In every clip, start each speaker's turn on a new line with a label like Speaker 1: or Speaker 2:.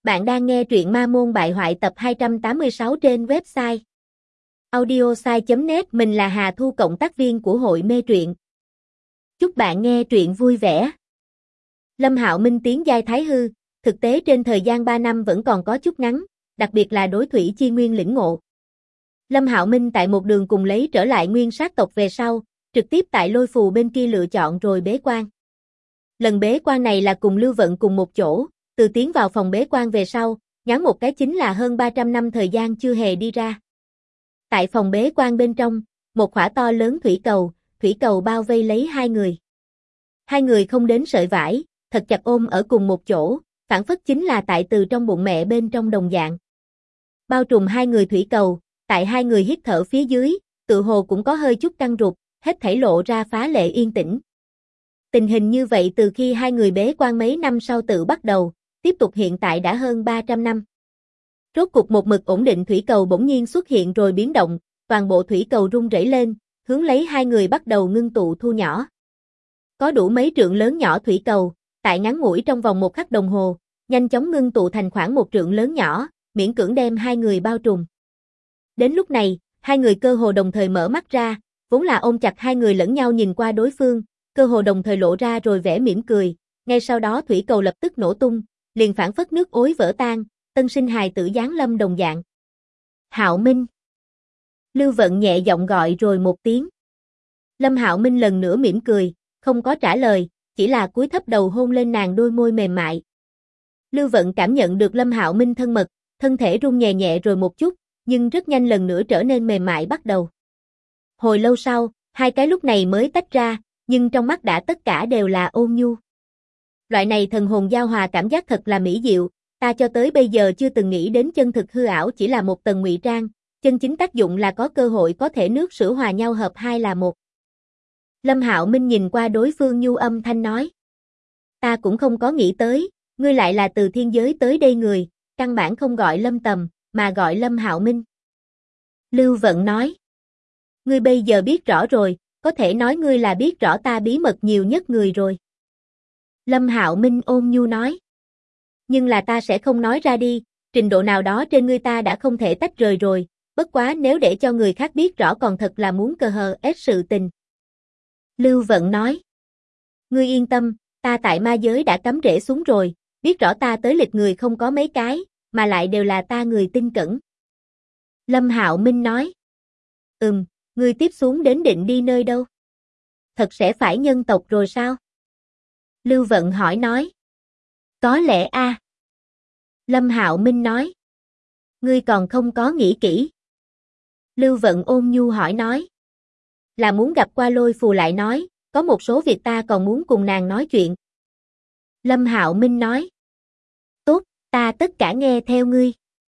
Speaker 1: Bạn đang nghe truyện Ma Môn Bại Hoại tập 286 trên website audiosai.net. Mình là Hà Thu, cộng tác viên của hội mê truyện. Chúc bạn nghe truyện vui vẻ. Lâm Hạo Minh tiến giai Thái Hư, thực tế trên thời gian 3 năm vẫn còn có chút ngắn, đặc biệt là đối Thủy Chi Nguyên lĩnh ngộ. Lâm Hạo Minh tại một đường cùng lấy trở lại nguyên sát tộc về sau, trực tiếp tại lôi phù bên kia lựa chọn rồi bế quan. Lần bế quan này là cùng Lưu Vận cùng một chỗ. Từ tiến vào phòng bế quan về sau, nhoáng một cái chính là hơn 300 năm thời gian chưa hề đi ra. Tại phòng bế quan bên trong, một khỏa to lớn thủy cầu bao vây lấy hai người. Hai người không đến sợi vải, thật chặt ôm ở cùng một chỗ, phản phất chính là tại từ trong bụng mẹ bên trong đồng dạng. Bao trùm hai người thủy cầu, tại hai người hít thở phía dưới, tự hồ cũng có hơi chút căng rụt, hết thảy lộ ra phá lệ yên tĩnh. Tình hình như vậy từ khi hai người bế quan mấy năm sau tự bắt đầu, tiếp tục hiện tại đã hơn 300 năm. Rốt cục một mực ổn định thủy cầu bỗng nhiên xuất hiện rồi biến động, toàn bộ thủy cầu rung rẩy lên, hướng lấy hai người bắt đầu ngưng tụ thu nhỏ. Có đủ mấy trượng lớn nhỏ thủy cầu, tại ngắn ngủi trong vòng 1 khắc đồng hồ, nhanh chóng ngưng tụ thành khoảng 1 trượng lớn nhỏ, miễn cưỡng đem hai người bao trùm. Đến lúc này, hai người cơ hồ đồng thời mở mắt ra, vốn là ôm chặt hai người lẫn nhau nhìn qua đối phương, cơ hồ đồng thời lộ ra rồi vẻ mỉm cười, ngay sau đó thủy cầu lập tức nổ tung, liền phảng phất nước ối vỡ tan, tân sinh hài tử giáng lâm đồng dạng. Hạo Minh. Lưu Vận nhẹ giọng gọi rồi một tiếng. Lâm Hạo Minh lần nữa mỉm cười, không có trả lời, chỉ là cúi thấp đầu hôn lên nàng đôi môi mềm mại. Lưu Vận cảm nhận được Lâm Hạo Minh thân mật, thân thể rung nhẹ nhẹ rồi một chút, nhưng rất nhanh lần nữa trở nên mềm mại bắt đầu. Hồi lâu sau, hai cái lúc này mới tách ra, nhưng trong mắt đã tất cả đều là ôn nhu. Loại này thần hồn giao hòa cảm giác thật là mỹ diệu, ta cho tới bây giờ chưa từng nghĩ đến chân thực hư ảo chỉ là một tầng ngụy trang, chân chính tác dụng là có cơ hội có thể nước sữa hòa nhau hợp hai là một. Lâm Hạo Minh nhìn qua đối phương nhu âm thanh nói. Ta cũng không có nghĩ tới, ngươi lại là từ thiên giới tới đây người, căn bản không gọi Lâm Tầm, mà gọi Lâm Hạo Minh. Lưu Vận nói. Ngươi bây giờ biết rõ rồi, có thể nói ngươi là biết rõ ta bí mật nhiều nhất người rồi. Lâm Hạo Minh ôn nhu nói. Nhưng là ta sẽ không nói ra đi, trình độ nào đó trên ngươi ta đã không thể tách rời rồi, bất quá nếu để cho người khác biết rõ còn thật là muốn cờ hờ ết sự tình. Lưu Vận nói. Ngươi yên tâm, ta tại ma giới đã cắm rễ xuống rồi, biết rõ ta tới lịch người không có mấy cái, mà lại đều là ta người tin cẩn. Lâm Hạo Minh nói. Ngươi tiếp xuống đến định đi nơi đâu? Thật sẽ phải nhân tộc rồi sao? Lưu Vận hỏi nói. Có lẽ a. Lâm Hạo Minh nói. Ngươi còn không có nghĩ kỹ. Lưu Vận ôn nhu hỏi nói. Là muốn gặp qua lôi phù lại nói, có một số việc ta còn muốn cùng nàng nói chuyện. Lâm Hạo Minh nói. Tốt, ta tất cả nghe theo ngươi.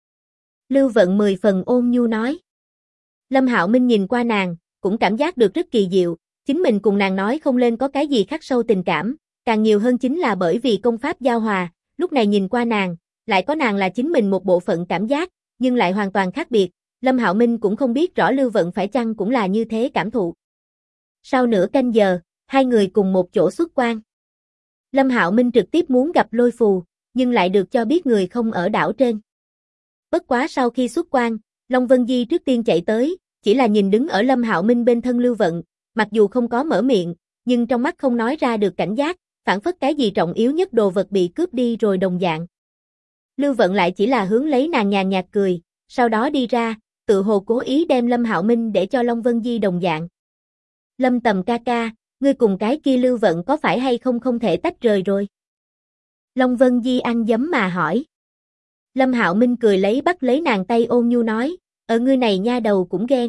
Speaker 1: Lưu Vận 10 phần ôn nhu nói. Lâm Hạo Minh nhìn qua nàng, cũng cảm giác được rất kỳ diệu, chính mình cùng nàng nói không lên có cái gì khắc sâu tình cảm, càng nhiều hơn chính là bởi vì công pháp giao hòa, lúc này nhìn qua nàng, lại có nàng là chính mình một bộ phận cảm giác, nhưng lại hoàn toàn khác biệt, Lâm Hạo Minh cũng không biết rõ Lưu Vận phải chăng cũng là như thế cảm thụ. Sau nửa canh giờ, hai người cùng một chỗ xuất quan. Lâm Hạo Minh trực tiếp muốn gặp lôi phù, nhưng lại được cho biết người không ở đảo trên. Bất quá sau khi xuất quan, Long Vân Di trước tiên chạy tới, chỉ là nhìn đứng ở Lâm Hạo Minh bên thân Lưu Vận, mặc dù không có mở miệng, nhưng trong mắt không nói ra được cảnh giác, phản phất cái gì trọng yếu nhất đồ vật bị cướp đi rồi đồng dạng. Lưu Vận lại chỉ là hướng lấy nàng nhàn nhạt cười, sau đó đi ra, tự hồ cố ý đem Lâm Hạo Minh để cho Long Vân Di đồng dạng. Lâm Tầm ca ca, ngươi cùng cái kia Lưu Vận có phải hay không thể tách rời rồi? Long Vân Di ăn dấm mà hỏi. Lâm Hạo Minh cười lấy bắt lấy nàng tay ôn nhu nói, ngươi này nha đầu cũng ghen.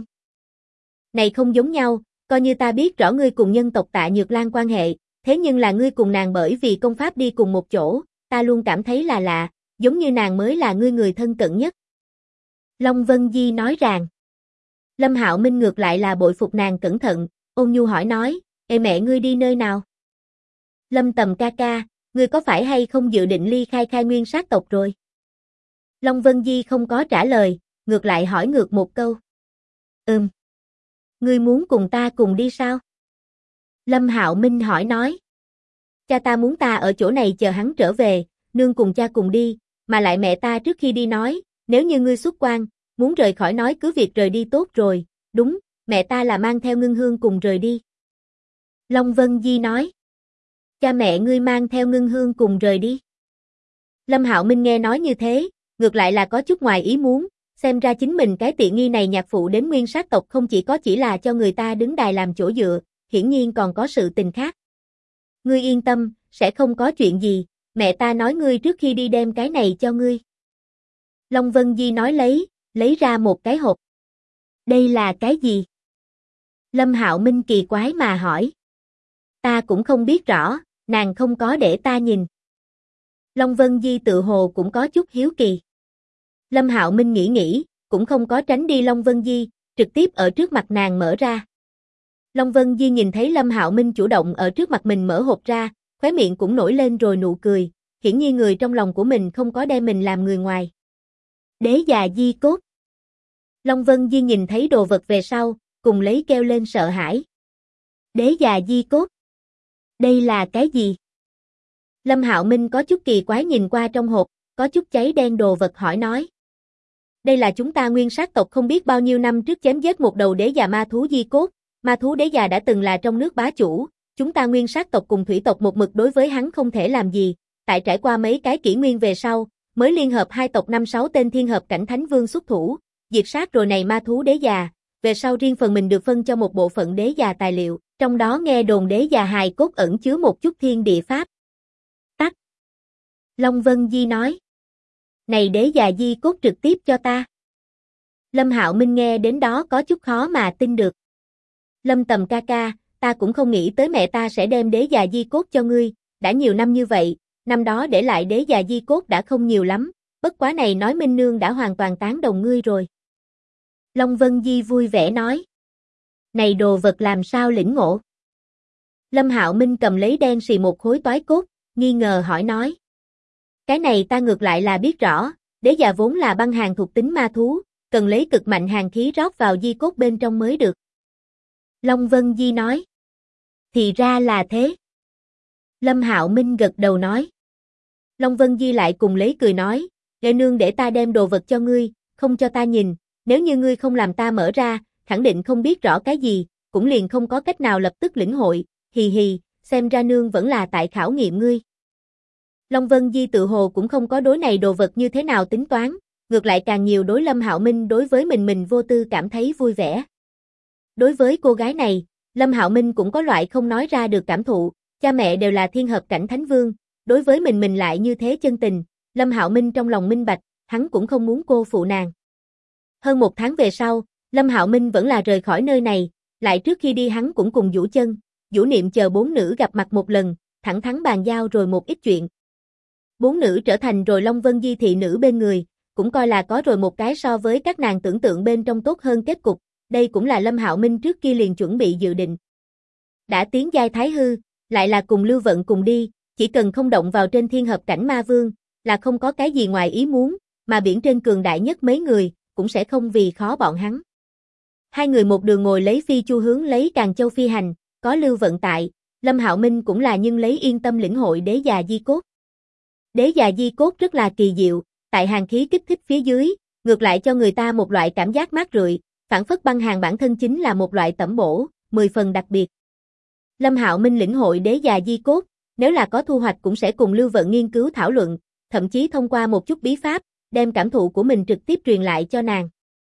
Speaker 1: Này không giống nhau, coi như ta biết rõ ngươi cùng nhân tộc Tạ Nhược Lan quan hệ, thế nhưng là ngươi cùng nàng bởi vì công pháp đi cùng một chỗ, ta luôn cảm thấy là lạ, giống như nàng mới là ngươi người thân cận nhất. Long Vân Di nói rằng. Lâm Hạo Minh ngược lại là bội phục nàng cẩn thận, ôn nhu hỏi nói, ê mẹ ngươi đi nơi nào? Lâm Tầm ca ca, ngươi có phải hay không dự định ly khai nguyên sát tộc rồi? Long Vân Di không có trả lời, ngược lại hỏi ngược một câu. Ngươi muốn cùng ta cùng đi sao? Lâm Hạo Minh hỏi nói. Cha ta muốn ta ở chỗ này chờ hắn trở về, nương cùng cha cùng đi, mà lại mẹ ta trước khi đi nói, nếu như ngươi xuất quan, muốn rời khỏi nói cứ việc rời đi tốt rồi, đúng, mẹ ta là mang theo Ngưng Hương cùng rời đi. Long Vân Di nói. Cha mẹ ngươi mang theo Ngưng Hương cùng rời đi. Lâm Hạo Minh nghe nói như thế, ngược lại là có chút ngoài ý muốn, xem ra chính mình cái tiện nghi này nhạc phụ đến nguyên sát tộc không chỉ là cho người ta đứng đài làm chỗ dựa, hiển nhiên còn có sự tình khác. Ngươi yên tâm, sẽ không có chuyện gì, mẹ ta nói ngươi trước khi đi đem cái này cho ngươi. Long Vân Di nói lấy ra một cái hộp. Đây là cái gì? Lâm Hạo Minh kỳ quái mà hỏi. Ta cũng không biết rõ, nàng không có để ta nhìn. Long Vân Di tự hồ cũng có chút hiếu kỳ. Lâm Hạo Minh nghĩ, cũng không có tránh đi Long Vân Di, trực tiếp ở trước mặt nàng mở ra. Long Vân Di nhìn thấy Lâm Hạo Minh chủ động ở trước mặt mình mở hộp ra, khóe miệng cũng nổi lên rồi nụ cười, hiển nhiên người trong lòng của mình không có đem mình làm người ngoài. Đế già di cốt. Long Vân Di nhìn thấy đồ vật về sau, cùng lấy kêu lên sợ hãi. Đế già di cốt. Đây là cái gì? Lâm Hạo Minh có chút kỳ quái nhìn qua trong hộp, có chút cháy đen đồ vật hỏi nói. Đây là chúng ta nguyên sát tộc không biết bao nhiêu năm trước chém giết một đầu đế già ma thú di cốt, ma thú đế già đã từng là trong nước bá chủ, chúng ta nguyên sát tộc cùng thủy tộc một mực đối với hắn không thể làm gì, tại trải qua mấy cái kỷ nguyên về sau, mới liên hợp hai tộc 5-6 tên thiên hợp cảnh thánh vương xuất thủ, diệt sát rồi này ma thú đế già, về sau riêng phần mình được phân cho một bộ phận đế già tài liệu, trong đó nghe đồn đế già hài cốt ẩn chứa một chút thiên địa pháp. Tắc. Long Vân Di nói. Này đế già di cốt trực tiếp cho ta. Lâm Hạo Minh nghe đến đó có chút khó mà tin được. Lâm Tầm ca ca, ta cũng không nghĩ tới mẹ ta sẽ đem đế già di cốt cho ngươi, đã nhiều năm như vậy, năm đó để lại đế già di cốt đã không nhiều lắm, bất quá này nói Minh Nương đã hoàn toàn tán đồng ngươi rồi. Long Vân Di vui vẻ nói. Này đồ vật làm sao lĩnh ngộ? Lâm Hạo Minh cầm lấy đen xì một khối toái cốt, nghi ngờ hỏi nói. Cái này ta ngược lại là biết rõ, đế già vốn là băng hàn thuộc tính ma thú, cần lấy cực mạnh hàn khí rót vào di cốt bên trong mới được. Long Vân Di nói. Thì ra là thế. Lâm Hạo Minh gật đầu nói. Long Vân Di lại cùng lấy cười nói, Lệ nương để ta đem đồ vật cho ngươi, không cho ta nhìn, nếu như ngươi không làm ta mở ra, khẳng định không biết rõ cái gì, cũng liền không có cách nào lập tức lĩnh hội, hì hì, xem ra nương vẫn là tại khảo nghiệm ngươi. Long Vân Di tự hồ cũng không có đối này đồ vật như thế nào tính toán, ngược lại càng nhiều đối Lâm Hạo Minh đối với mình vô tư cảm thấy vui vẻ. Đối với cô gái này, Lâm Hạo Minh cũng có loại không nói ra được cảm thụ, cha mẹ đều là thiên hợp cảnh thánh vương, đối với mình lại như thế chân tình, Lâm Hạo Minh trong lòng minh bạch, hắn cũng không muốn cô phụ nàng. Hơn một tháng về sau, Lâm Hạo Minh vẫn là rời khỏi nơi này, lại trước khi đi hắn cũng cùng Vũ Chân, Vũ Niệm chờ bốn nữ gặp mặt một lần, thẳng thắn bàn giao rồi một ít chuyện. Bốn nữ trở thành rồi Long Vân Di thị nữ bên người, cũng coi là có rồi một cái so với các nàng tưởng tượng bên trong tốt hơn kết cục, đây cũng là Lâm Hạo Minh trước kia liền chuẩn bị dự định. Đã tiến giai thái hư, lại là cùng Lưu Vận cùng đi, chỉ cần không động vào trên thiên hợp cảnh ma vương, là không có cái gì ngoài ý muốn, mà biển trên cường đại nhất mấy người, cũng sẽ không vì khó bọn hắn. Hai người một đường ngồi lấy phi chu hướng lấy Càn Châu phi hành, có Lưu Vận tại, Lâm Hạo Minh cũng là nhưng lấy yên tâm lĩnh hội đế già di cốt. Đế già di cốt rất là kỳ diệu, tại hàn khí kích thích phía dưới, ngược lại cho người ta một loại cảm giác mát rượi, phản phất băng hàn bản thân chính là một loại tẩm bổ, 10 phần đặc biệt. Lâm Hạo Minh lĩnh hội đế già di cốt, nếu là có thu hoạch cũng sẽ cùng Lưu Vận nghiên cứu thảo luận, thậm chí thông qua một chút bí pháp, đem cảm thụ của mình trực tiếp truyền lại cho nàng.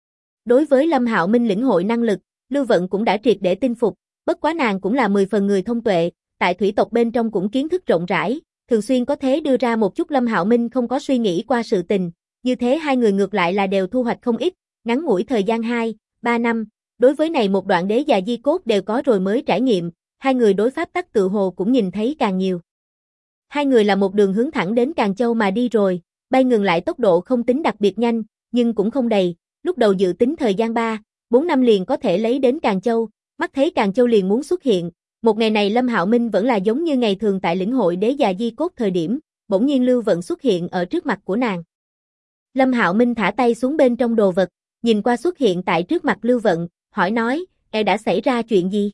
Speaker 1: Đối với Lâm Hạo Minh lĩnh hội năng lực, Lưu Vận cũng đã triệt để tin phục, bất quá nàng cũng là 10 phần người thông tuệ, tại thủy tộc bên trong cũng kiến thức rộng rãi, thường xuyên có thế đưa ra một chút Lâm Hạo Minh không có suy nghĩ qua sự tình, như thế hai người ngược lại là đều thu hoạch không ít, ngắn ngủi thời gian 2-3 năm, đối với này một đoạn đế già di cốt đều có rồi mới trải nghiệm, hai người đối pháp tắc tự hồ cũng nhìn thấy càng nhiều. Hai người là một đường hướng thẳng đến Càn Châu mà đi rồi, bay ngừng lại tốc độ không tính đặc biệt nhanh, nhưng cũng không đầy, lúc đầu dự tính thời gian 3-4 năm liền có thể lấy đến Càn Châu, mắt thấy Càn Châu liền muốn xuất hiện. Một ngày này Lâm Hạo Minh vẫn là giống như ngày thường tại lĩnh hội đế già di cốt thời điểm, bỗng nhiên Lưu Vận xuất hiện ở trước mặt của nàng. Lâm Hạo Minh thả tay xuống bên trong đồ vật, nhìn qua xuất hiện tại trước mặt Lưu Vận, hỏi nói, đã xảy ra chuyện gì?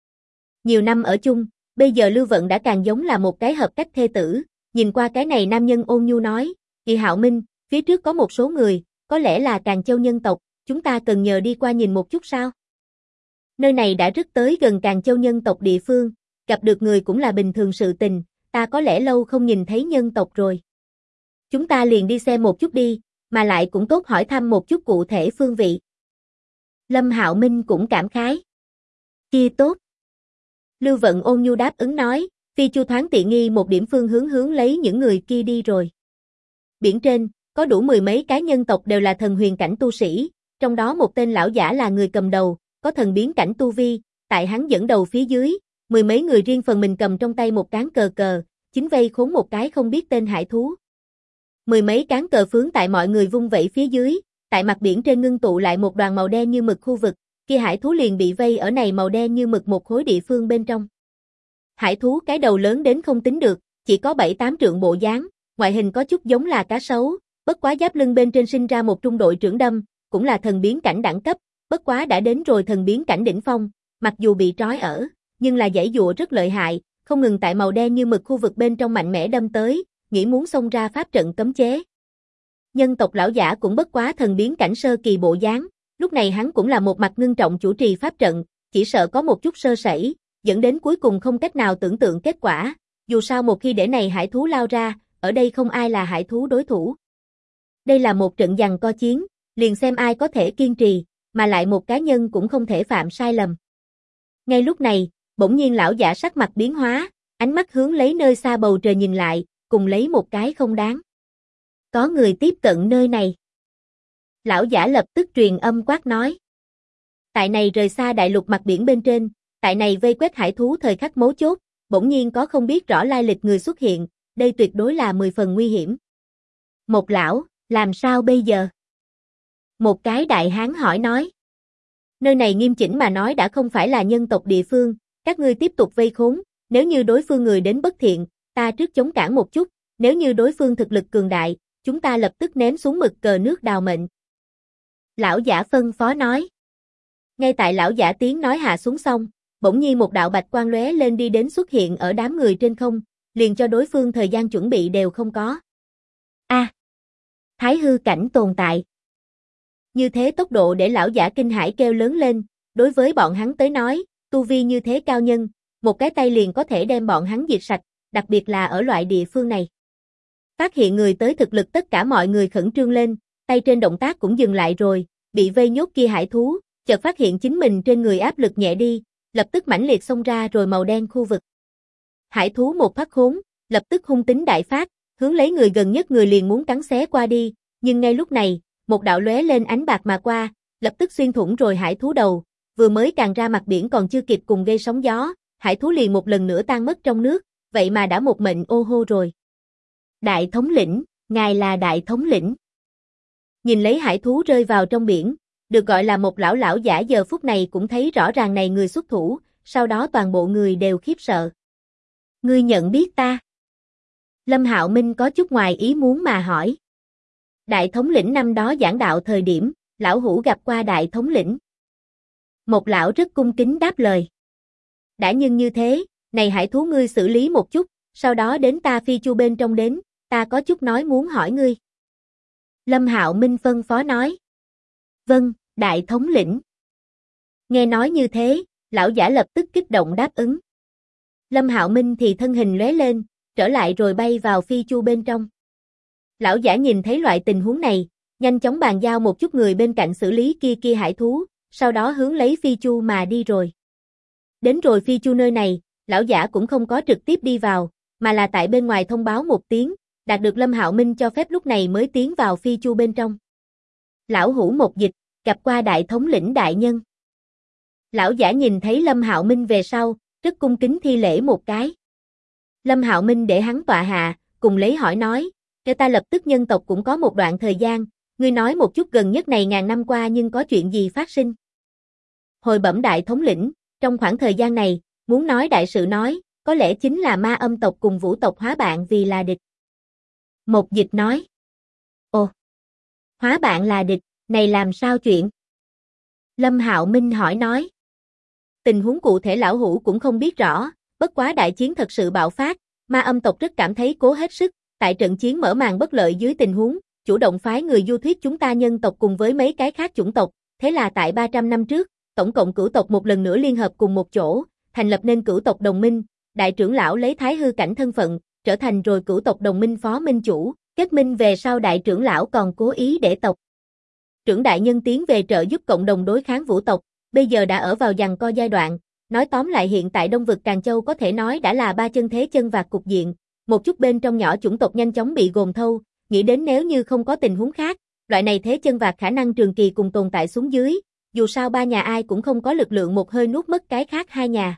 Speaker 1: Nhiều năm ở chung, bây giờ Lưu Vận đã càng giống là một cái hợp cách thê tử, nhìn qua cái này nam nhân ôn nhu nói, Kỳ Hạo Minh, phía trước có một số người, có lẽ là Càn Châu nhân tộc, chúng ta cần nhờ đi qua nhìn một chút sao? Nơi này đã rất tới gần Càn Châu nhân tộc địa phương, gặp được người cũng là bình thường sự tình, ta có lẽ lâu không nhìn thấy nhân tộc rồi. Chúng ta liền đi xem một chút đi, mà lại cũng tốt hỏi thăm một chút cụ thể phương vị. Lâm Hạo Minh cũng cảm khái. Kia tốt. Lưu Vận ôn nhu đáp ứng nói, Phi Chu thoáng tiện nghi một điểm phương hướng lấy những người kia đi rồi. Biển trên, có đủ 10 mấy cái nhân tộc đều là thần huyền cảnh tu sĩ, trong đó một tên lão giả là người cầm đầu, có thần biến cảnh tu vi, tại hắn dẫn đầu phía dưới, 10 mấy người riêng phần mình cầm trong tay một cán cờ, chính vây khốn một cái không biết tên hải thú. 10 mấy cán cờ phướng tại mọi người vung vẩy phía dưới, tại mặt biển trên ngưng tụ lại một đoàn màu đen như mực khu vực, kia hải thú liền bị vây ở này màu đen như mực một khối địa phương bên trong. Hải thú cái đầu lớn đến không tính được, chỉ có 7-8 trượng bộ dáng, ngoại hình có chút giống là cá sấu, bất quá giáp lưng bên trên sinh ra một trung đội trưởng đâm, cũng là thần biến cảnh đẳng cấp, bất quá đã đến rồi thần biến cảnh đỉnh phong, mặc dù bị trói ở, nhưng là giãy giụa rất lợi hại, không ngừng tại màu đen như mực khu vực bên trong mạnh mẽ đâm tới, nghĩ muốn xông ra pháp trận cấm chế. Nhân tộc lão giả cũng bất quá thần biến cảnh sơ kỳ bộ dáng, lúc này hắn cũng là một mặt ngưng trọng chủ trì pháp trận, chỉ sợ có một chút sơ sẩy, dẫn đến cuối cùng không cách nào tưởng tượng kết quả, dù sao một khi để này hải thú lao ra, ở đây không ai là hải thú đối thủ. Đây là một trận giằng co chiến, liền xem ai có thể kiên trì, mà lại một cá nhân cũng không thể phạm sai lầm. Ngay lúc này, bỗng nhiên lão giả sắc mặt biến hóa, ánh mắt hướng lấy nơi xa bầu trời nhìn lại, cùng lấy một cái không đáng. Có người tiếp cận nơi này. Lão giả lập tức truyền âm quát nói. Tại này rời xa đại lục mặt biển bên trên, tại này vây quét hải thú thời khắc mấu chốt, bỗng nhiên có không biết rõ lai lịch người xuất hiện, đây tuyệt đối là 10 phần nguy hiểm. Một lão, làm sao bây giờ? Một cái đại hán hỏi nói. Nơi này nghiêm chỉnh mà nói đã không phải là nhân tộc địa phương, các ngươi tiếp tục vây khốn, nếu như đối phương người đến bất thiện, ta trước chống cản một chút, nếu như đối phương thực lực cường đại, chúng ta lập tức ném xuống mực cờ nước đào mệnh. Lão giả phân phó nói. Ngay tại lão giả tiếng nói hạ xuống xong, bỗng nhiên một đạo bạch quang lóe lên đi đến xuất hiện ở đám người trên không, liền cho đối phương thời gian chuẩn bị đều không có. Thái hư cảnh tồn tại. Như thế tốc độ để lão giả kinh hãi kêu lớn lên, đối với bọn hắn tới nói, tu vi như thế cao nhân, một cái tay liền có thể đem bọn hắn diệt sạch, đặc biệt là ở loại địa phương này. Phát hiện người tới thực lực tất cả mọi người khẩn trương lên, tay trên động tác cũng dừng lại rồi, bị vây nhốt kia hải thú, chợt phát hiện chính mình trên người áp lực nhẹ đi, lập tức mãnh liệt xông ra rồi màu đen khu vực. Hải thú một phát khốn, lập tức hung tính đại phát, hướng lấy người gần nhất người liền muốn cắn xé qua đi, nhưng ngay lúc này, một đạo lóe lên ánh bạc mà qua, lập tức xuyên thủng rồi hải thú đầu, vừa mới càng ra mặt biển còn chưa kịp cùng gây sóng gió, hải thú liền một lần nữa tan mất trong nước, vậy mà đã một mệnh ô hô rồi. Đại thống lĩnh, ngài là đại thống lĩnh. Nhìn lấy hải thú rơi vào trong biển, được gọi là một lão giả giờ phút này cũng thấy rõ ràng này người xuất thủ, sau đó toàn bộ người đều khiếp sợ. Ngươi nhận biết ta? Lâm Hạo Minh có chút ngoài ý muốn mà hỏi. Đại thống lĩnh năm đó giảng đạo thời điểm, lão hủ gặp qua đại thống lĩnh. Một lão rất cung kính đáp lời. Đã nhưng như thế, này hải thú ngươi xử lý một chút, sau đó đến ta Phi Chu bên trong đến, ta có chút nói muốn hỏi ngươi. Lâm Hạo Minh phân phó nói. Vâng, đại thống lĩnh. Nghe nói như thế, lão giả lập tức kích động đáp ứng. Lâm Hạo Minh thì thân hình lóe lên, trở lại rồi bay vào Phi Chu bên trong. Lão giả nhìn thấy loại tình huống này, nhanh chóng bàn giao một chút người bên cạnh xử lý kia hải thú, sau đó hướng lấy Phi Chu mà đi rồi. Đến rồi Phi Chu nơi này, lão giả cũng không có trực tiếp đi vào, mà là tại bên ngoài thông báo một tiếng, đạt được Lâm Hạo Minh cho phép lúc này mới tiến vào Phi Chu bên trong. Lão hủ một dịch, gặp qua đại thống lĩnh đại nhân. Lão giả nhìn thấy Lâm Hạo Minh về sau, rất cung kính thi lễ một cái. Lâm Hạo Minh để hắn tọa hạ, cùng lấy hỏi nói, cho ta lập tức nhân tộc cũng có một đoạn thời gian, ngươi nói một chút gần nhất này ngàn năm qua nhưng có chuyện gì phát sinh. Hồi bẩm đại thống lĩnh, trong khoảng thời gian này, muốn nói đại sự nói, có lẽ chính là ma âm tộc cùng vũ tộc hóa bạn vì là địch. Một dịch nói. Ồ, hóa bạn là địch, này làm sao chuyện? Lâm Hạo Minh hỏi nói. Tình huống cụ thể lão hủ cũng không biết rõ, bất quá đại chiến thật sự bạo phát, ma âm tộc rất cảm thấy cố hết sức, tại trận chiến mở màn bất lợi dưới tình huống, chủ động phái người du thuyết chúng ta nhân tộc cùng với mấy cái khác chủng tộc, thế là tại 300 năm trước, tổng cộng cửu tộc một lần nữa liên hợp cùng một chỗ, thành lập nên cửu tộc đồng minh, đại trưởng lão lấy thái hư cảnh thân phận, trở thành rồi cửu tộc đồng minh phó minh chủ, kết minh về sau đại trưởng lão còn cố ý để tộc trưởng đại nhân tiến về trợ giúp cộng đồng đối kháng vũ tộc, bây giờ đã ở vào giằng co giai đoạn, nói tóm lại hiện tại Đông vực Càn Châu có thể nói đã là ba chân thế chân vạc cục diện, một chút bên trong nhỏ chủng tộc nhanh chóng bị gồm thâu, nghĩ đến nếu như không có tình huống khác, loại này thế chân vạc khả năng trường kỳ cùng tồn tại xuống dưới, dù sao ba nhà ai cũng không có lực lượng một hơi nuốt mất cái khác hai nhà.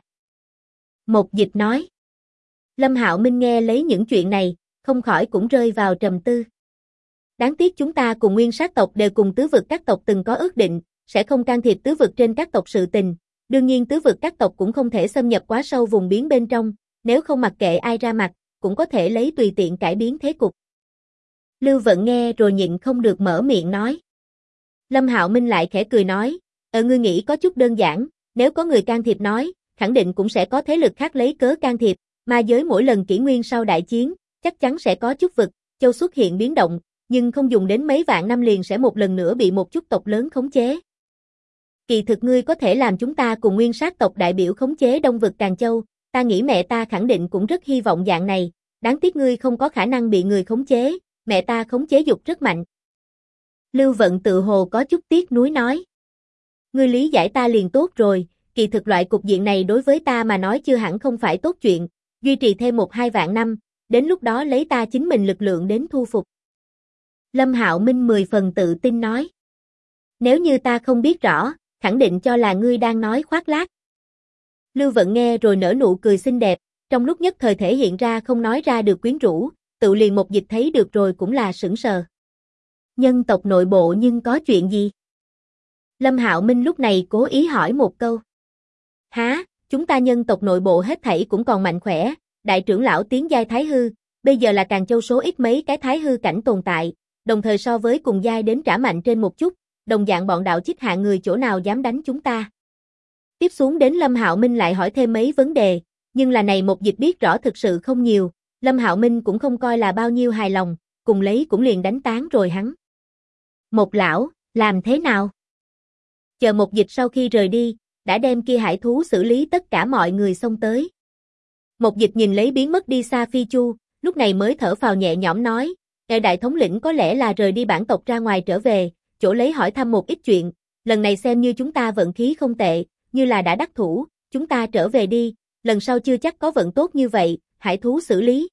Speaker 1: Một Dịch nói. Lâm Hạo Minh nghe lấy những chuyện này, không khỏi cũng rơi vào trầm tư. Đáng tiếc chúng ta cùng nguyên sát tộc đều cùng tứ vực các tộc từng có ước định, sẽ không can thiệp tứ vực trên các tộc sự tình, đương nhiên tứ vực các tộc cũng không thể xâm nhập quá sâu vùng biển bên trong, nếu không mặc kệ ai ra mặt, cũng có thể lấy tùy tiện cải biến thế cục. Lưu Vận nghe rồi nhịn không được mở miệng nói. Lâm Hạo Minh lại khẽ cười nói, ngươi nghĩ có chút đơn giản, nếu có người can thiệp nói, khẳng định cũng sẽ có thế lực khác lấy cớ can thiệp, ma giới mỗi lần kỷ nguyên sau đại chiến, chắc chắn sẽ có chút vực, châu xuất hiện biến động, nhưng không dùng đến mấy vạn năm liền sẽ một lần nữa bị một chút tộc lớn khống chế. Kỳ thực ngươi có thể làm chúng ta cùng nguyên sát tộc đại biểu khống chế Đông vực Càn Châu, ta nghĩ mẹ ta khẳng định cũng rất hy vọng dạng này, đáng tiếc ngươi không có khả năng bị người khống chế, mẹ ta khống chế dục rất mạnh. Lưu Vận tự hồ có chút tiếc nuối nói. Ngươi lý giải ta liền tốt rồi, kỳ thực loại cục diện này đối với ta mà nói chưa hẳn không phải tốt chuyện, duy trì thêm 1-2 vạn năm, đến lúc đó lấy ta chính mình lực lượng đến thu phục. Lâm Hạo Minh 10 phần tự tin nói. Nếu như ta không biết rõ, khẳng định cho là ngươi đang nói khoác lác. Lưu Vận nghe rồi nở nụ cười xinh đẹp, trong lúc nhất thời thể hiện ra không nói ra được quyến rũ, tự liền Một Dịch thấy được rồi cũng là sững sờ. Nhân tộc nội bộ nhưng có chuyện gì? Lâm Hạo Minh lúc này cố ý hỏi một câu. Há, chúng ta nhân tộc nội bộ hết thảy cũng còn mạnh khỏe, đại trưởng lão tiến giai thái hư, bây giờ là Càn Châu số ít mấy cái thái hư cảnh tồn tại, đồng thời so với cùng giai đến trả mạnh trên một chút, đồng dạng bọn đạo chích hạ người chỗ nào dám đánh chúng ta. Tiếp xuống đến Lâm Hạo Minh lại hỏi thêm mấy vấn đề, nhưng là này Một Dịch biết rõ thực sự không nhiều, Lâm Hạo Minh cũng không coi là bao nhiêu hài lòng, cùng lấy cũng liền đánh tán rồi hắn. Một lão, làm thế nào? Chờ Một Dịch sau khi rời đi, đã đem kia hải thú xử lý tất cả mọi người xông tới. Một Dịch nhìn lấy biến mất đi xa Phi Chu, lúc này mới thở phào nhẹ nhõm nói, đại thống lĩnh có lẽ là rời đi bản tộc ra ngoài trở về, chỗ lấy hỏi thăm một ít chuyện, lần này xem như chúng ta vận khí không tệ, như là đã đắc thủ, chúng ta trở về đi, lần sau chưa chắc có vận tốt như vậy, hải thú xử lý.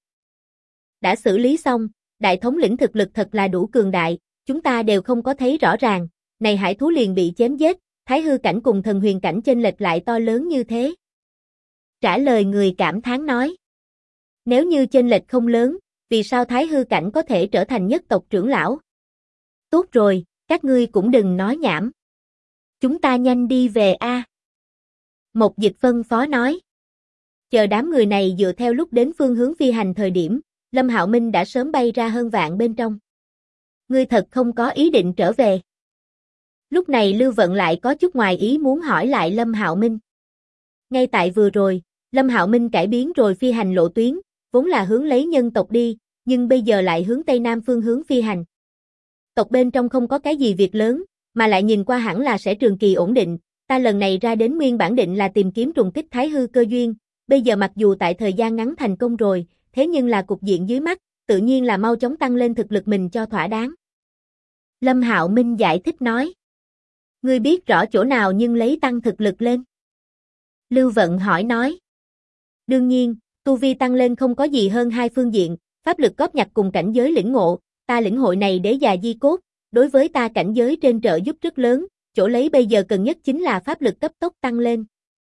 Speaker 1: Đã xử lý xong, đại thống lĩnh thực lực thật là đủ cường đại, chúng ta đều không có thấy rõ ràng, này hải thú liền bị chém giết, thái hư cảnh cùng thần huyền cảnh chênh lệch lại to lớn như thế. Trả lời người cảm thán nói. Nếu như chênh lệch không lớn, vì sao thái hư cảnh có thể trở thành nhất tộc trưởng lão? Tốt rồi, các ngươi cũng đừng nói nhảm. Chúng ta nhanh đi về a. Một Dịch phân phó nói. Chờ đám người này dựa theo lúc đến phương hướng phi hành thời điểm, Lâm Hạo Minh đã sớm bay ra hơn vạn bên trong. Ngươi thật không có ý định trở về. Lúc này Lưu Vận lại có chút ngoài ý muốn hỏi lại Lâm Hạo Minh. Ngay tại vừa rồi, Lâm Hạo Minh cải biến rồi phi hành lộ tuyến, vốn là hướng lấy nhân tộc đi, nhưng bây giờ lại hướng Tây Nam phương hướng phi hành. Tộc bên trong không có cái gì việc lớn, mà lại nhìn qua hẳn là sẽ trường kỳ ổn định, ta lần này ra đến nguyên bản định là tìm kiếm trùng kích thái hư cơ duyên, bây giờ mặc dù tại thời gian ngắn thành công rồi, thế nhưng là cục diện dưới mắt, tự nhiên là mau chóng tăng lên thực lực mình cho thỏa đáng. Lâm Hạo Minh giải thích nói. Ngươi biết rõ chỗ nào nhưng lấy tăng thực lực lên? Lưu Vận hỏi nói. Đương nhiên, tu vi tăng lên không có gì hơn hai phương diện, pháp lực góp nhặt cùng cảnh giới lĩnh ngộ, ta lĩnh hội này đế già di cốt, đối với ta cảnh giới trên trợ giúp rất lớn, chỗ lấy bây giờ cần nhất chính là pháp lực cấp tốc tăng lên.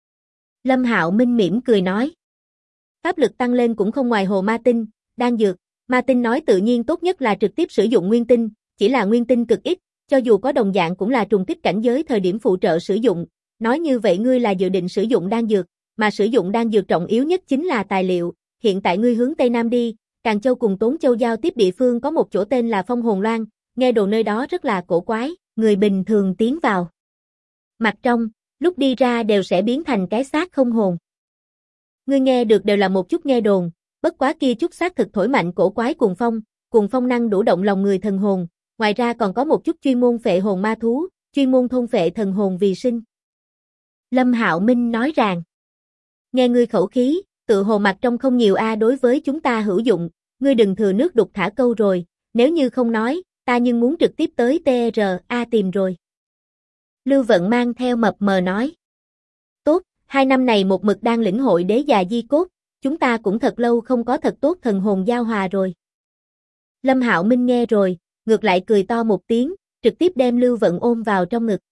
Speaker 1: Lâm Hạo Minh mỉm cười nói. Pháp lực tăng lên cũng không ngoài hồ ma tinh, đan dược, ma tinh nói tự nhiên tốt nhất là trực tiếp sử dụng nguyên tinh, chỉ là nguyên tinh cực ít, cho dù có đồng dạng cũng là trùng kích cảnh giới thời điểm phụ trợ sử dụng, nói như vậy ngươi là dự định sử dụng đan dược, mà sử dụng đan dược trọng yếu nhất chính là tài liệu, hiện tại ngươi hướng Tây Nam đi, Càn Châu cùng Tốn Châu giao tiếp địa phương có một chỗ tên là Phong Hồn Loan, nghe đồn nơi đó rất là cổ quái, người bình thường tiến vào mặt trong, lúc đi ra đều sẽ biến thành cái xác không hồn. Ngươi nghe được đều là một chút nghe đồn, Bất quá kia chút xác thực thổi mạnh cổ quái cuồng phong năng đủ động lòng người thần hồn, ngoài ra còn có một chút chuyên môn phệ hồn ma thú, chuyên môn thôn phệ thần hồn vì sinh. Lâm Hạo Minh nói rằng, nghe ngươi khẩu khí, tự hồ mặt trong không nhiều đối với chúng ta hữu dụng, ngươi đừng thừa nước đục thả câu rồi, nếu như không nói, ta nhưng muốn trực tiếp tới TRA tìm rồi. Lưu Vận mang theo mập mờ nói. Tốt, 2 năm này một mực đang lĩnh hội đế già di cốt, chúng ta cũng thật lâu không có thật tốt thần hồn giao hòa rồi. Lâm Hạo Minh nghe rồi, ngược lại cười to một tiếng, trực tiếp đem Lưu Vận ôm vào trong ngực.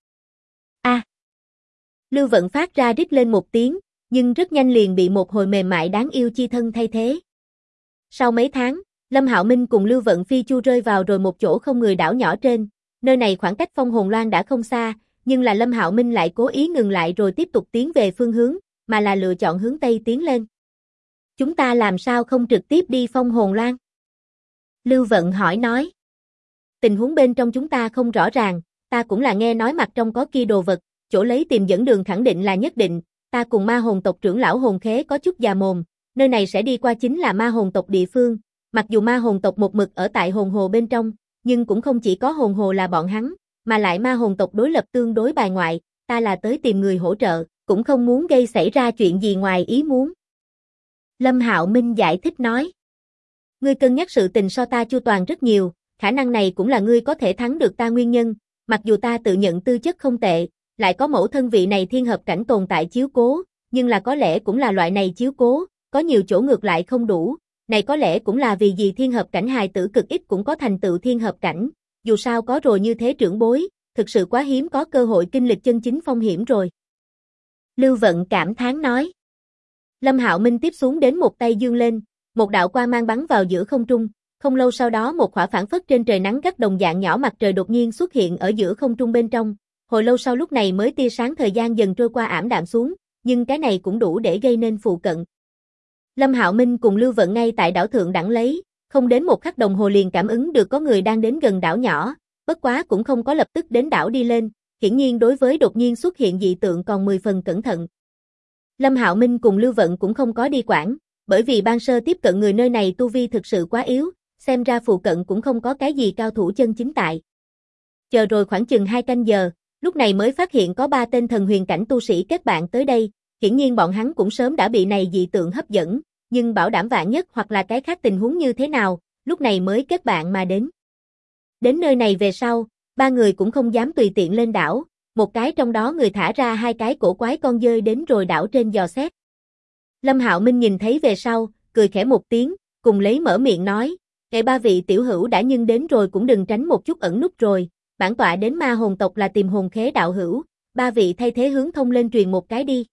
Speaker 1: Lưu Vận phát ra rít lên một tiếng, nhưng rất nhanh liền bị một hồi mềm mại đáng yêu chi thân thay thế. Sau mấy tháng, Lâm Hạo Minh cùng Lưu Vận phi chu rơi vào rồi một chỗ không người đảo nhỏ trên, nơi này khoảng cách Phong Hồn Loan đã không xa, nhưng là Lâm Hạo Minh lại cố ý ngừng lại rồi tiếp tục tiến về phương hướng, mà là lựa chọn hướng Tây tiến lên. Chúng ta làm sao không trực tiếp đi Phong Hồn Loan? Lưu Vận hỏi nói. Tình huống bên trong chúng ta không rõ ràng, ta cũng là nghe nói mặt trong có kia đồ vật, chỗ lấy tìm dẫn đường khẳng định là nhất định, ta cùng ma hồn tộc trưởng lão hồn khế có chút già mồm, nơi này sẽ đi qua chính là ma hồn tộc địa phương, mặc dù ma hồn tộc một mực ở tại hồn hồ bên trong, nhưng cũng không chỉ có hồn hồ là bọn hắn, mà lại ma hồn tộc đối lập tương đối bài ngoại, ta là tới tìm người hỗ trợ, cũng không muốn gây xảy ra chuyện gì ngoài ý muốn. Lâm Hạo Minh giải thích nói. Ngươi cân nhắc sự tình so ta chu toàn rất nhiều, khả năng này cũng là ngươi có thể thắng được ta nguyên nhân, mặc dù ta tự nhận tư chất không tệ, lại có mẫu thân vị này thiên hợp cảnh tồn tại chiếu cố, nhưng là có lẽ cũng là loại này chiếu cố, có nhiều chỗ ngược lại không đủ, này có lẽ cũng là vì gì thiên hợp cảnh hài tử cực ít cũng có thành tựu thiên hợp cảnh, dù sao có rồi như thế trưởng bối, thực sự quá hiếm có cơ hội kinh lịch chân chính phong hiểm rồi. Lưu Vận cảm thán nói. Lâm Hạo Minh tiếp xuống đến một tay dương lên, một đạo quang mang bắn vào giữa không trung, không lâu sau đó một khỏa phản phất trên trời nắng gắt đồng dạng nhỏ mặt trời đột nhiên xuất hiện ở giữa không trung bên trong. Hồi lâu sau lúc này mới tia sáng thời gian dần trôi qua ảm đạm xuống, nhưng cái này cũng đủ để gây nên phụ cận. Lâm Hạo Minh cùng Lưu Vận ngay tại đảo thượng đẳng lấy, không đến một khắc đồng hồ liền cảm ứng được có người đang đến gần đảo nhỏ, bất quá cũng không có lập tức đến đảo đi lên, hiển nhiên đối với đột nhiên xuất hiện dị tượng còn 10 phần cẩn thận. Lâm Hạo Minh cùng Lưu Vận cũng không có đi quản, bởi vì ban sơ tiếp cận người nơi này tu vi thực sự quá yếu, xem ra phụ cận cũng không có cái gì cao thủ chân chính tại. Chờ rồi khoảng chừng 2 canh giờ, lúc này mới phát hiện có 3 tên thần huyền cảnh tu sĩ kết bạn tới đây, hiển nhiên bọn hắn cũng sớm đã bị này dị tượng hấp dẫn, nhưng bảo đảm vạn nhất hoặc là cái khác tình huống như thế nào, lúc này mới kết bạn mà đến. Đến nơi này về sau, 3 người cũng không dám tùy tiện lên đảo, một cái trong đó người thả ra 2 cái cổ quái con dơi đến rồi đảo trên dò xét. Lâm Hạo Minh nhìn thấy về sau, cười khẽ một tiếng, cùng lấy mở miệng nói, "Ngài 3 vị tiểu hữu đã nhưng đến rồi cũng đừng tránh một chút ẩn núp rồi, bản tọa đến ma hồn tộc là tìm hồn khế đạo hữu, 3 vị thay thế hướng thông lên truyền một cái đi."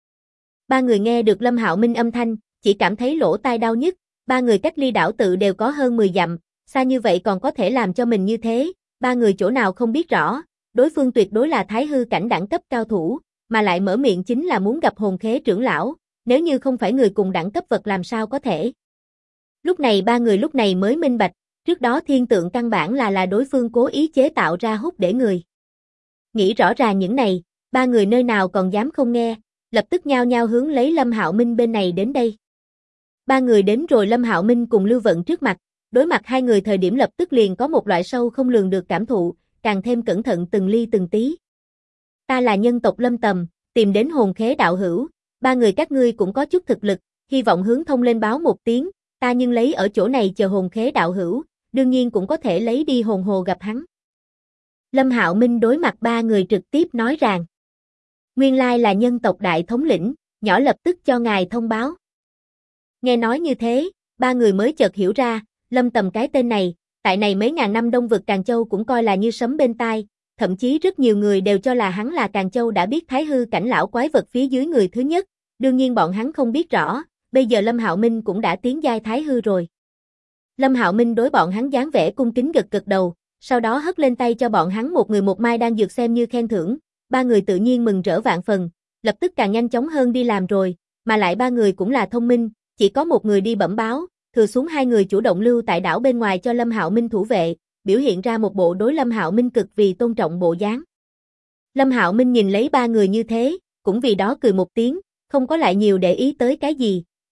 Speaker 1: 3 người nghe được Lâm Hạo Minh âm thanh, chỉ cảm thấy lỗ tai đau nhức, 3 người cách ly đảo tự đều có hơn 10 dặm, xa như vậy còn có thể làm cho mình như thế, 3 người chỗ nào không biết rõ, đối phương tuyệt đối là thái hư cảnh đẳng cấp cao thủ, mà lại mở miệng chính là muốn gặp hồn khế trưởng lão, nếu như không phải người cùng đẳng cấp vật làm sao có thể. Lúc này 3 người lúc này mới minh bạch, trước đó thiên tượng căn bản là đối phương cố ý chế tạo ra hút để người. Nghĩ rõ ràng những này, 3 người nơi nào còn dám không nghe, lập tức nhao nhao hướng lấy Lâm Hạo Minh bên này đến đây. 3 người đến rồi Lâm Hạo Minh cùng Lưu Vận trước mặt, đối mặt 2 người thời điểm lập tức liền có một loại sâu không lường được cảm thụ, càng thêm cẩn thận từng ly từng tí. Ta là nhân tộc Lâm Tầm, tìm đến hồn khế đạo hữu, 3 người các ngươi cũng có chút thực lực, hy vọng hướng thông lên báo một tiếng, ta nhưng lấy ở chỗ này chờ hồn khế đạo hữu, đương nhiên cũng có thể lấy đi hồn hồ gặp hắn. Lâm Hạo Minh đối mặt 3 người trực tiếp nói rằng, nguyên lai là nhân tộc đại thống lĩnh, nhỏ lập tức cho ngài thông báo. Nghe nói như thế, 3 người mới chợt hiểu ra, Lâm Tầm cái tên này, tại này mấy ngàn năm Đông vực Càn Châu cũng coi là như sấm bên tai, thậm chí rất nhiều người đều cho là hắn là Càn Châu đã biết thái hư cảnh lão quái vật phía dưới người thứ nhất, đương nhiên bọn hắn không biết rõ, bây giờ Lâm Hạo Minh cũng đã tiến giai thái hư rồi. Lâm Hạo Minh đối bọn hắn dáng vẻ cung kính gật gật đầu, sau đó hất lên tay cho bọn hắn một người một mai đan dược xem như khen thưởng, 3 người tự nhiên mừng rỡ vạn phần, lập tức càng nhanh chóng hơn đi làm rồi, mà lại 3 người cũng là thông minh, chỉ có một người đi bẩm báo, thừa xuống 2 người chủ động lưu tại đảo bên ngoài cho Lâm Hạo Minh thủ vệ, biểu hiện ra một bộ đối Lâm Hạo Minh cực vì tôn trọng bộ dáng. Lâm Hạo Minh nhìn lấy 3 người như thế, cũng vì đó cười một tiếng, không có lại nhiều để ý tới cái gì,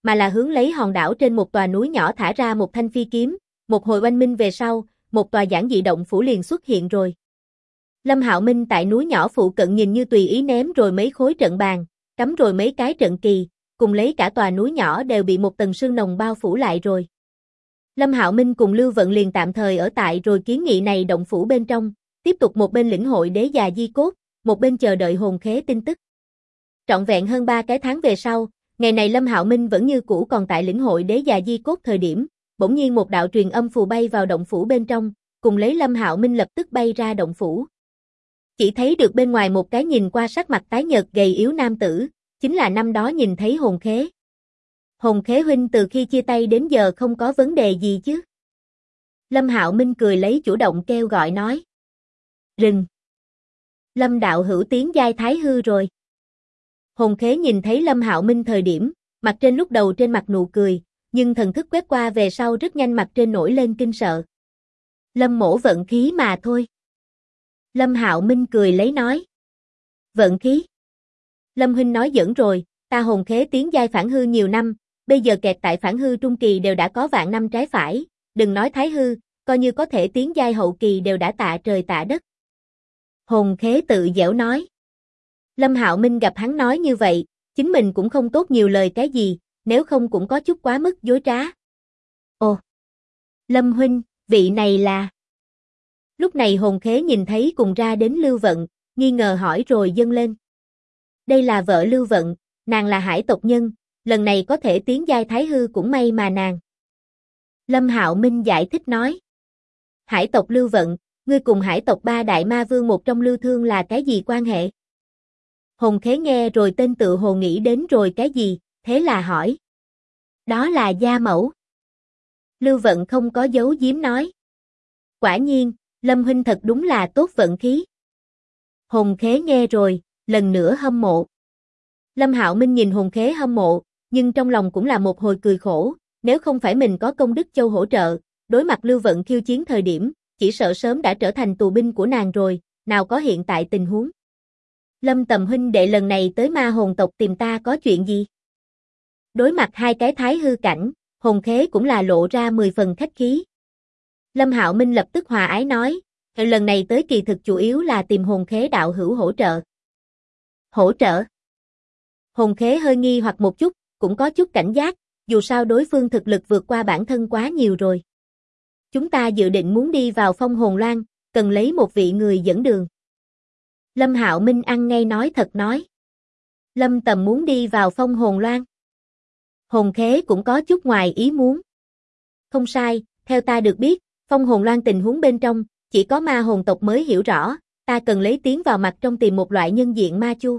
Speaker 1: mà là hướng lấy hòn đảo trên một tòa núi nhỏ thả ra một thanh phi kiếm, một hồi oanh minh về sau, một tòa giản dị động phủ liền xuất hiện rồi. Lâm Hạo Minh tại núi nhỏ phụ cận nhìn như tùy ý ném rồi mấy khối trận bàn, cắm rồi mấy cái trận kỳ, cùng lấy cả tòa núi nhỏ đều bị một tầng sương nồng bao phủ lại rồi. Lâm Hạo Minh cùng Lưu Vận liền tạm thời ở tại rồi kiến nghị này động phủ bên trong, tiếp tục một bên lĩnh hội đế già di cốt, một bên chờ đợi hồn khế tin tức. Trọn vẹn hơn 3 cái tháng về sau, ngày này Lâm Hạo Minh vẫn như cũ còn tại lĩnh hội đế già di cốt thời điểm, bỗng nhiên một đạo truyền âm phù bay vào động phủ bên trong, cùng lấy Lâm Hạo Minh lập tức bay ra động phủ. Chỉ thấy được bên ngoài một cái nhìn qua sắc mặt tái nhợt gầy yếu nam tử, chính là năm đó nhìn thấy hồn khế. Hồn khế huynh từ khi chia tay đến giờ không có vấn đề gì chứ? Lâm Hạo Minh cười lấy chủ động kêu gọi nói. Rừng. Lâm đạo hữu tiến giai thái hư rồi. Hồn khế nhìn thấy Lâm Hạo Minh thời điểm, mặt trên lúc đầu trên mặt nụ cười, nhưng thần thức quét qua về sau rất nhanh mặt trên nổi lên kinh sợ. Lâm mỗ vận khí mà thôi. Lâm Hạo Minh cười lấy nói. Vận khí. Lâm huynh nói giỡn rồi, ta hồn khế tiến giai phản hư nhiều năm, bây giờ kẹt tại phản hư trung kỳ đều đã có vạn năm trái phải, đừng nói thái hư, coi như có thể tiến giai hậu kỳ đều đã tạ trời tạ đất. Hồn khế tự giễu nói. Lâm Hạo Minh gặp hắn nói như vậy, chính mình cũng không tốt nhiều lời cái gì, nếu không cũng có chút quá mức dối trá. Ồ! Lâm huynh, vị này là... Lúc này hồn khế nhìn thấy cùng ra đến Lưu Vận, nghi ngờ hỏi rồi dâng lên. Đây là vợ Lưu Vận, nàng là hải tộc nhân, lần này có thể tiến giai thái hư cũng may mà nàng. Lâm Hạo Minh giải thích nói. Hải tộc Lưu Vận, ngươi cùng hải tộc ba đại ma vương một trong Lưu Thương là cái gì quan hệ? Hồn khế nghe rồi tên tự hồ nghĩ đến rồi cái gì, thế là hỏi. Đó là gia mẫu. Lưu Vận không có giấu giếm nói. Quả nhiên, Lâm huynh thật đúng là tốt vận khí. Hồn khế nghe rồi, lần nữa hâm mộ. Lâm Hạo Minh nhìn hồn khế hâm mộ, nhưng trong lòng cũng là một hồi cười khổ, nếu không phải mình có công đức châu hỗ trợ, đối mặt Lưu Vận khiêu chiến thời điểm, chỉ sợ sớm đã trở thành tù binh của nàng rồi, nào có hiện tại tình huống. Lâm Tầm huynh đệ lần này tới ma hồn tộc tìm ta có chuyện gì? Đối mặt hai cái thái hư cảnh, hồn khế cũng là lộ ra 10 phần khách khí. Lâm Hạo Minh lập tức hòa ái nói, lần này tới kỳ thực chủ yếu là tìm hồn khế đạo hữu hỗ trợ. Hỗ trợ? Hồn khế hơi nghi hoặc một chút, cũng có chút cảnh giác, dù sao đối phương thực lực vượt qua bản thân quá nhiều rồi. Chúng ta dự định muốn đi vào phong hồn loan, cần lấy một vị người dẫn đường. Lâm Hạo Minh ăn ngay nói thật nói. Lâm Tầm muốn đi vào phong hồn loan. Hồn khế cũng có chút ngoài ý muốn. Không sai, theo ta được biết, phong hồn loan tình huống bên trong, chỉ có ma hồn tộc mới hiểu rõ, ta cần lấy tiến vào mặt trong tìm một loại nhân diện ma chu.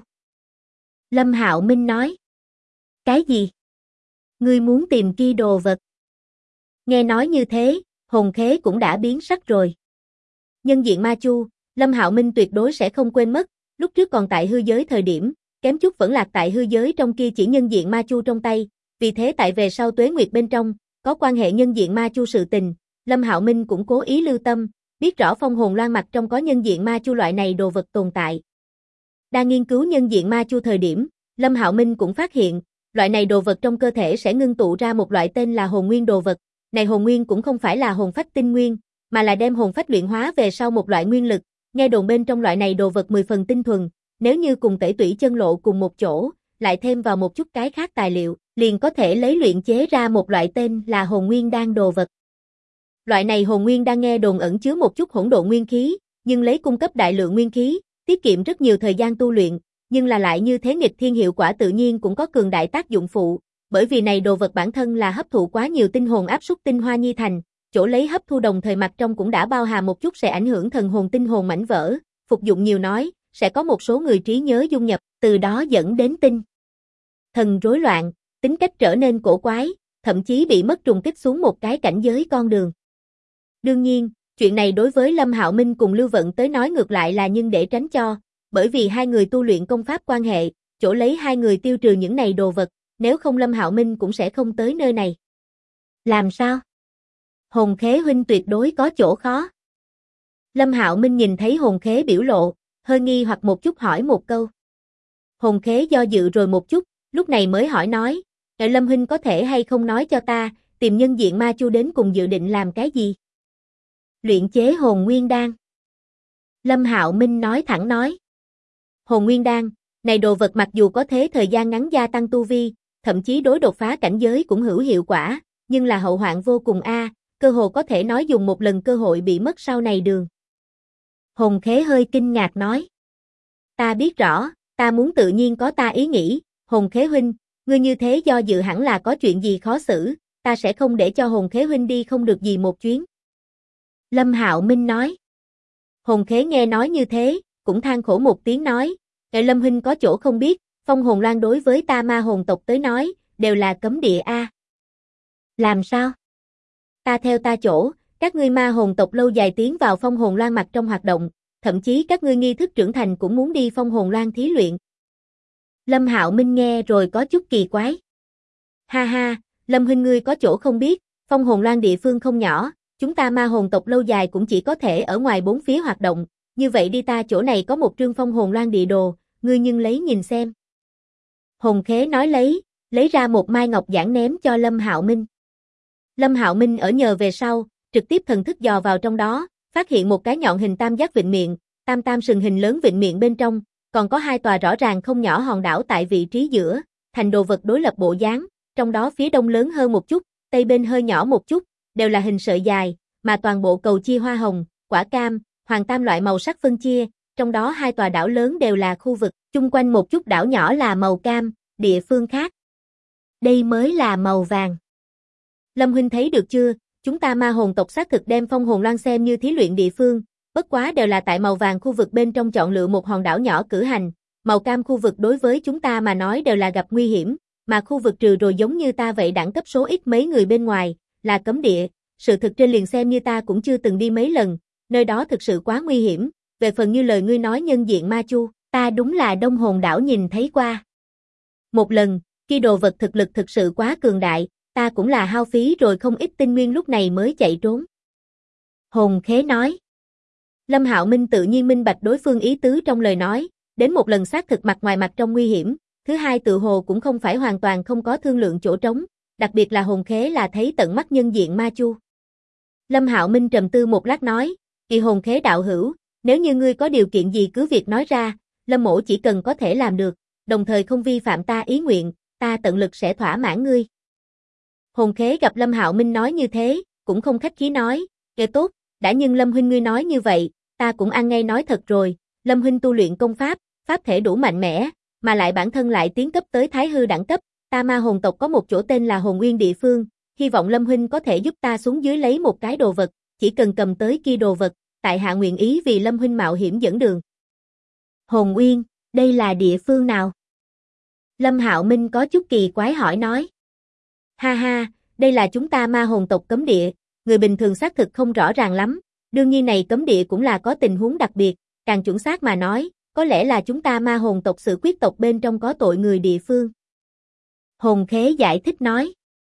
Speaker 1: Lâm Hạo Minh nói. Cái gì? Ngươi muốn tìm kia đồ vật? Nghe nói như thế, hồn khế cũng đã biến sắc rồi. Nhân diện ma chu, Lâm Hạo Minh tuyệt đối sẽ không quên mất, lúc trước còn tại hư giới thời điểm, kém chút vẫn lạc tại hư giới trong kia chỉ nhân diện ma chu trong tay, vì thế tại về sau tuế nguyệt bên trong, có quan hệ nhân diện ma chu sự tình, Lâm Hạo Minh cũng cố ý lưu tâm, biết rõ phong hồn loan mặt trong có nhân diện ma chu loại này đồ vật tồn tại. Đang nghiên cứu nhân diện ma chu thời điểm, Lâm Hạo Minh cũng phát hiện, loại này đồ vật trong cơ thể sẽ ngưng tụ ra một loại tên là hồn nguyên đồ vật, này hồn nguyên cũng không phải là hồn phách tinh nguyên, mà là đem hồn phách luyện hóa về sau một loại nguyên lực, nghe đồn bên trong loại này đồ vật 10 phần tinh thuần, nếu như cùng tẩy tủy chân lộ cùng một chỗ, lại thêm vào một chút cái khác tài liệu, liền có thể lấy luyện chế ra một loại tên là hồn nguyên đan đồ vật. Loại này hồn nguyên đan nghe đồn ẩn chứa một chút hỗn độn nguyên khí, nhưng lấy cung cấp đại lượng nguyên khí, tiết kiệm rất nhiều thời gian tu luyện, nhưng là lại như thế nghịch thiên hiệu quả tự nhiên cũng có cường đại tác dụng phụ, bởi vì này đồ vật bản thân là hấp thụ quá nhiều tinh hồn áp suất tinh hoa nhi thành, chỗ lấy hấp thu đồng thời mặt trong cũng đã bao hàm một chút sẽ ảnh hưởng thần hồn tinh hồn mảnh vỡ, phục dụng nhiều nói, sẽ có một số người trí nhớ dung nhập, từ đó dẫn đến tinh thần rối loạn, tính cách trở nên cổ quái, thậm chí bị mất trùng kích xuống một cái cảnh giới con đường. Đương nhiên, chuyện này đối với Lâm Hạo Minh cùng Lưu Vận tới nói ngược lại là nhưng để tránh cho, bởi vì hai người tu luyện công pháp quan hệ, chỗ lấy hai người tiêu trừ những này đồ vật, nếu không Lâm Hạo Minh cũng sẽ không tới nơi này. Làm sao? Hồn khế huynh tuyệt đối có chỗ khó. Lâm Hạo Minh nhìn thấy hồn khế biểu lộ, hơi nghi hoặc một chút hỏi một câu. Hồn khế do dự rồi một chút, lúc này mới hỏi nói, Lâm huynh có thể hay không nói cho ta, tìm nhân diện ma chu đến cùng dự định làm cái gì? Luyện chế hồn nguyên đan. Lâm Hạo Minh nói thẳng nói. Hồn nguyên đan, này đồ vật mặc dù có thế thời gian ngắn gia tăng tu vi, thậm chí đối đột phá cảnh giới cũng hữu hiệu quả, nhưng là hậu hoạn vô cùng cơ hồ có thể nói dùng một lần cơ hội bị mất sau này đường. Hồn Khế hơi kinh ngạc nói. Ta biết rõ, ta muốn tự nhiên có ta ý nghĩ, Hồn Khế huynh, ngươi như thế do dự hẳn là có chuyện gì khó xử, ta sẽ không để cho Hồn Khế huynh đi không được gì một chuyến. Lâm Hạo Minh nói. Hồn Khế nghe nói như thế, cũng than khổ một tiếng nói, Lâm huynh có chỗ không biết, phong hồn loan đối với ta ma hồn tộc tới nói, đều là cấm địa Làm sao? Ta theo ta chỗ, các ngươi ma hồn tộc lâu dài tiến vào phong hồn loan mặt trong hoạt động, thậm chí các ngươi nghi thức trưởng thành cũng muốn đi phong hồn loan thí luyện. Lâm Hạo Minh nghe rồi có chút kỳ quái. Ha ha, Lâm huynh ngươi có chỗ không biết, phong hồn loan địa phương không nhỏ, chúng ta ma hồn tộc lâu dài cũng chỉ có thể ở ngoài bốn phía hoạt động, như vậy đi ta chỗ này có một trương phong hồn loan địa đồ, ngươi nhưng lấy nhìn xem. Hồn Khế nói lấy ra một mai ngọc giản ném cho Lâm Hạo Minh. Lâm Hạo Minh ở nhờ về sau, trực tiếp thần thức dò vào trong đó, phát hiện một cái nhọn hình tam giác vịnh miệng, tam sừng hình lớn vịnh miệng bên trong, còn có hai tòa rõ ràng không nhỏ hòn đảo tại vị trí giữa, thành đồ vật đối lập bộ dáng, trong đó phía đông lớn hơn một chút, tây bên hơi nhỏ một chút, đều là hình sợi dài, mà toàn bộ cầu chia hoa hồng, quả cam, hoàng tam loại màu sắc phân chia, trong đó hai tòa đảo lớn đều là khu vực, chung quanh một chút đảo nhỏ là màu cam, địa phương khác. Đây mới là màu vàng. Lâm huynh thấy được chưa, chúng ta ma hồn tộc xác thực đem phong hồn loan xem như thí luyện địa phương, bất quá đều là tại màu vàng khu vực bên trong chọn lựa một hòn đảo nhỏ cử hành, màu cam khu vực đối với chúng ta mà nói đều là gặp nguy hiểm, mà khu vực trừ rồi giống như ta vậy đẳng cấp số ít mấy người bên ngoài, là cấm địa, sự thực trên liền xem như ta cũng chưa từng đi mấy lần, nơi đó thực sự quá nguy hiểm, về phần như lời ngươi nói nhân diện ma chu, ta đúng là Đông Hồn đảo nhìn thấy qua. Một lần, khi đồ vật thực lực thực sự quá cường đại, ta cũng là hao phí rồi không ít tinh nguyên lúc này mới chạy trốn. Hồn Khế nói. Lâm Hạo Minh tự nhiên minh bạch đối phương ý tứ trong lời nói, đến một lần xác thực mặt ngoài mặt trong nguy hiểm, thứ hai tự hồ cũng không phải hoàn toàn không có thương lượng chỗ trống, đặc biệt là Hồn Khế là thấy tận mắt nhân diện ma chu. Lâm Hạo Minh trầm tư một lát nói, kỳ Hồn Khế đạo hữu, nếu như ngươi có điều kiện gì cứ việc nói ra, Lâm mỗ chỉ cần có thể làm được, đồng thời không vi phạm ta ý nguyện, ta tận lực sẽ thỏa mãn ngươi. Hồn Khế gặp Lâm Hạo Minh nói như thế, cũng không khách khí nói, kệ tốt, đã nhưng Lâm huynh ngươi nói như vậy, ta cũng ăn ngay nói thật rồi, Lâm huynh tu luyện công pháp, pháp thể đủ mạnh mẽ, mà lại bản thân lại tiến cấp tới thái hư đẳng cấp, ta ma hồn tộc có một chỗ tên là Hồn Nguyên địa phương, hy vọng Lâm huynh có thể giúp ta xuống dưới lấy một cái đồ vật, chỉ cần cầm tới kia đồ vật, tại hạ nguyện ý vì Lâm huynh mạo hiểm dẫn đường. Hồn Nguyên, đây là địa phương nào? Lâm Hạo Minh có chút kỳ quái hỏi nói. Ha ha, đây là chúng ta ma hồn tộc cấm địa, người bình thường xác thực không rõ ràng lắm, đương nhiên này cấm địa cũng là có tình huống đặc biệt, càng chuẩn xác mà nói, có lẽ là chúng ta ma hồn tộc sự quyết tộc bên trong có tội người địa phương. Hồn Khế giải thích nói.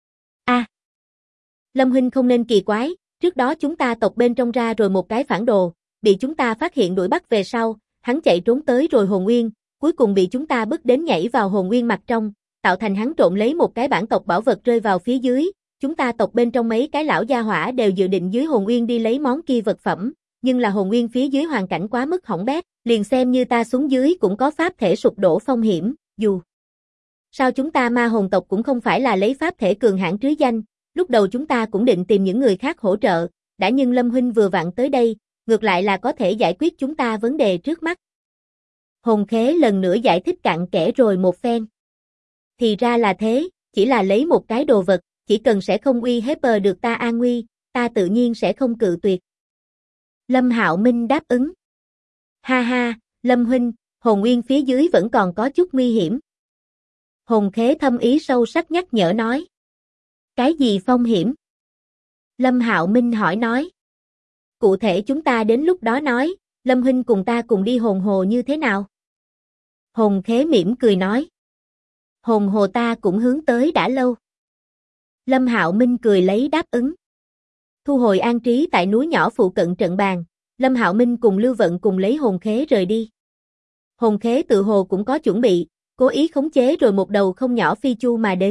Speaker 1: Lâm huynh không nên kỳ quái, trước đó chúng ta tộc bên trong ra rồi một cái phản đồ, bị chúng ta phát hiện đuổi bắt về sau, hắn chạy trốn tới rồi Hồn Nguyên, cuối cùng bị chúng ta bức đến nhảy vào Hồn Nguyên mặt trong, tạo thành hắn trộm lấy một cái bản tộc bảo vật rơi vào phía dưới, chúng ta tộc bên trong mấy cái lão gia hỏa đều dự định dưới Hồn Nguyên đi lấy món kia vật phẩm, nhưng là Hồn Nguyên phía dưới hoàn cảnh quá mức hỏng bét, liền xem như ta xuống dưới cũng có pháp thể sụp đổ phong hiểm, dù sao chúng ta ma hồn tộc cũng không phải là lấy pháp thể cường hãn trứ danh, lúc đầu chúng ta cũng định tìm những người khác hỗ trợ, đã nhưng Lâm huynh vừa vặn tới đây, ngược lại là có thể giải quyết chúng ta vấn đề trước mắt. Hồn Khế lần nữa giải thích cặn kẽ rồi một phen. Thì ra là thế, chỉ là lấy một cái đồ vật, chỉ cần sẽ không uy hiếp được ta an nguy, ta tự nhiên sẽ không cự tuyệt. Lâm Hạo Minh đáp ứng. Ha ha, Lâm huynh, Hồn Nguyên phía dưới vẫn còn có chút nguy hiểm. Hồn Khế thâm ý sâu sắc nhắc nhở nói. Cái gì phong hiểm? Lâm Hạo Minh hỏi nói. Cụ thể chúng ta đến lúc đó nói, Lâm huynh cùng ta cùng đi hồn hồ như thế nào? Hồn Khế mỉm cười nói. Hồn hồ ta cũng hướng tới đã lâu. Lâm Hạo Minh cười lấy đáp ứng. Thu hồi an trí tại núi nhỏ phụ cận trận bàn, Lâm Hạo Minh cùng Lưu Vận cùng lấy Hồn Khế rời đi. Hồn Khế tự hồ cũng có chuẩn bị, cố ý khống chế rồi một đầu không nhỏ phi chu mà đến,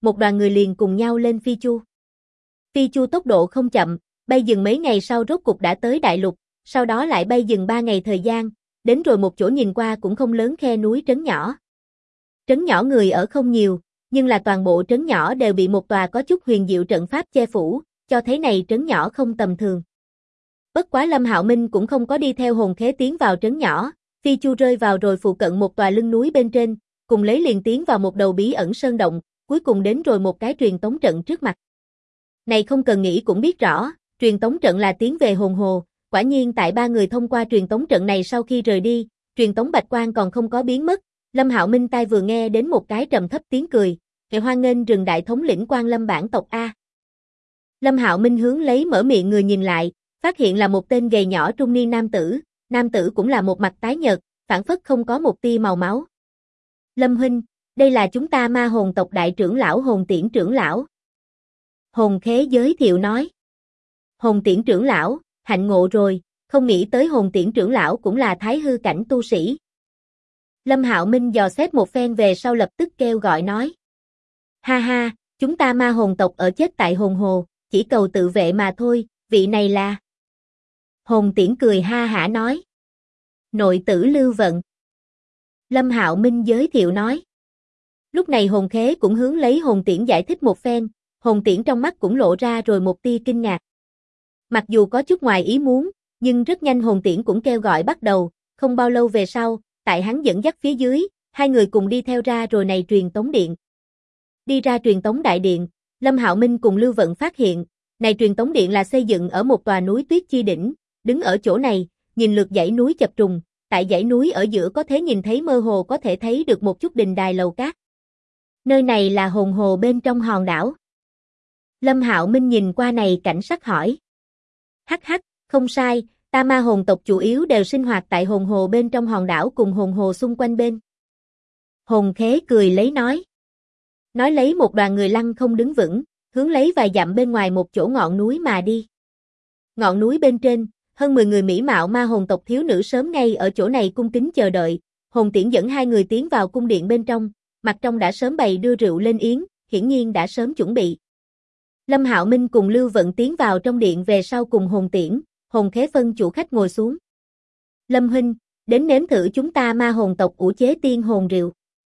Speaker 1: một đoàn người liền cùng nhau lên phi chu. Phi chu tốc độ không chậm, bay dừng mấy ngày sau rốt cục đã tới đại lục, sau đó lại bay dừng 3 ngày thời gian, đến rồi một chỗ nhìn qua cũng không lớn khe núi trấn nhỏ. Trấn nhỏ người ở không nhiều, nhưng là toàn bộ trấn nhỏ đều bị một tòa có chút huyền diệu trận pháp che phủ, cho thấy này trấn nhỏ không tầm thường. Bất quá Lâm Hạo Minh cũng không có đi theo hồn khế tiến vào trấn nhỏ, phi chu rơi vào rồi phụ cận một tòa lưng núi bên trên, cùng lấy liền tiến vào một đầu bí ẩn sơn động, cuối cùng đến rồi một cái truyền tống trận trước mặt. Này không cần nghĩ cũng biết rõ, truyền tống trận là tiến về hồn hồ, quả nhiên tại ba người thông qua truyền tống trận này sau khi rời đi, truyền tống bạch quang còn không có biến mất, Lâm Hạo Minh tai vừa nghe đến một cái trầm thấp tiếng cười, "Hệ hoan nghênh rừng đại thống lĩnh Quan Lâm bản tộc a." Lâm Hạo Minh hướng lấy mở miệng người nhìn lại, phát hiện là một tên gầy nhỏ trung niên nam tử cũng là một mặt tái nhợt, phảng phất không có một tia màu máu. "Lâm huynh, đây là chúng ta ma hồn tộc đại trưởng lão Hồn Tiễn trưởng lão." Hồn khế giới thiệu nói. "Hồn Tiễn trưởng lão, hạnh ngộ rồi, không nghĩ tới Hồn Tiễn trưởng lão cũng là thái hư cảnh tu sĩ." Lâm Hạo Minh dò xét một phen về sau lập tức kêu gọi nói. "Ha ha, chúng ta ma hồn tộc ở chết tại hồn hồ, chỉ cầu tự vệ mà thôi, vị này là..." Hồn Tiễn cười ha hả nói. "Nội tử Lưu Vận." Lâm Hạo Minh giới thiệu nói. Lúc này hồn khế cũng hướng lấy Hồn Tiễn giải thích một phen, Hồn Tiễn trong mắt cũng lộ ra rồi một tia kinh ngạc. Mặc dù có chút ngoài ý muốn, nhưng rất nhanh Hồn Tiễn cũng kêu gọi bắt đầu, không bao lâu về sau, tại hắn dẫn dắt phía dưới, hai người cùng đi theo ra rồi này truyền tống điện. Đi ra truyền tống đại điện, Lâm Hạo Minh cùng Lưu Vận phát hiện, này truyền tống điện là xây dựng ở một tòa núi tuyết chi đỉnh, đứng ở chỗ này, nhìn lượt dãy núi chập trùng, tại dãy núi ở giữa có thể nhìn thấy mơ hồ có thể thấy được một chút đình đài lầu cát. Nơi này là hồn hồ bên trong hòn đảo. Lâm Hạo Minh nhìn qua này cảnh sắc hỏi. "Hắc hắc, không sai, ta ma hồn tộc chủ yếu đều sinh hoạt tại hồn hồ bên trong hòn đảo cùng hồn hồ xung quanh bên." Hồn khế cười lấy nói. Nói lấy một đoàn người lăng không đứng vững, hướng lấy vài dặm bên ngoài một chỗ ngọn núi mà đi. Ngọn núi bên trên, hơn 10 người mỹ mạo ma hồn tộc thiếu nữ sớm ngay ở chỗ này cung kính chờ đợi, Hồn Tiễn dẫn hai người tiến vào cung điện bên trong, mặt trong đã sớm bày đưa rượu lên yến, hiển nhiên đã sớm chuẩn bị. Lâm Hạo Minh cùng Lưu Vận tiến vào trong điện về sau cùng Hồn Tiễn, Hồn khế phân chủ khách ngồi xuống. "Lâm huynh, đến nếm thử chúng ta ma hồn tộc ủ chế tiên hồn rượu."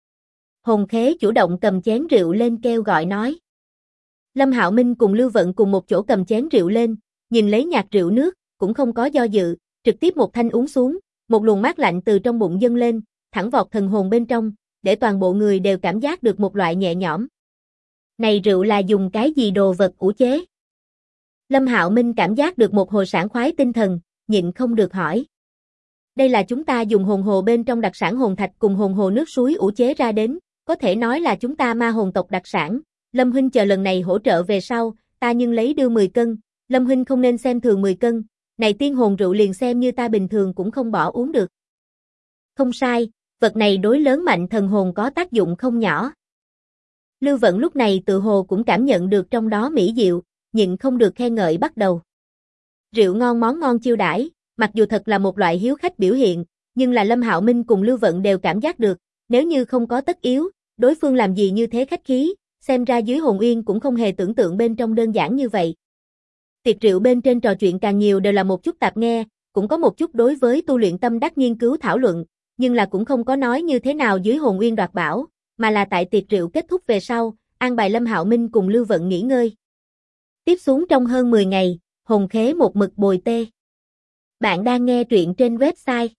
Speaker 1: Hồn khế chủ động cầm chén rượu lên kêu gọi nói. Lâm Hạo Minh cùng Lưu Vận cùng một chỗ cầm chén rượu lên, nhìn lấy nhạt rượu nước, cũng không có do dự, trực tiếp một thanh uống xuống, một luồng mát lạnh từ trong bụng dâng lên, thẳng vọt thần hồn bên trong, để toàn bộ người đều cảm giác được một loại nhẹ nhõm. "Này rượu là dùng cái gì đồ vật ủ chế?" Lâm Hạo Minh cảm giác được một hồi sảng khoái tinh thần, nhịn không được hỏi. "Đây là chúng ta dùng hồn hồ bên trong đặc sản hồn thạch cùng hồn hồ nước suối ủ chế ra đến, có thể nói là chúng ta ma hồn tộc đặc sản. Lâm huynh chờ lần này hỗ trợ về sau, ta nhưng lấy đưa 10 cân, Lâm huynh không nên xem thường 10 cân, này tiên hồn rượu liền xem như ta bình thường cũng không bỏ uống được." "Không sai, vật này đối lớn mạnh thần hồn có tác dụng không nhỏ." Lưu Vận lúc này tự hồ cũng cảm nhận được trong đó mỹ diệu, nhịn không được khen ngợi bắt đầu. Rượu ngon món ngon chiêu đãi, mặc dù thật là một loại hiếu khách biểu hiện, nhưng là Lâm Hạo Minh cùng Lưu Vận đều cảm giác được, nếu như không có tất yếu, đối phương làm gì như thế khách khí, xem ra dưới hồn uyên cũng không hề tưởng tượng bên trong đơn giản như vậy. Tiệc rượu bên trên trò chuyện càng nhiều đều là một chút tạp nghe, cũng có một chút đối với tu luyện tâm đắc nghiên cứu thảo luận, nhưng là cũng không có nói như thế nào dưới hồn uyên đoạt bảo, mà là tại tiệc rượu kết thúc về sau, an bài Lâm Hạo Minh cùng Lưu Vận nghỉ ngơi. Tiếp xuống trong hơn 10 ngày, hồn khế một mực bồi tê. Bạn đang nghe truyện trên website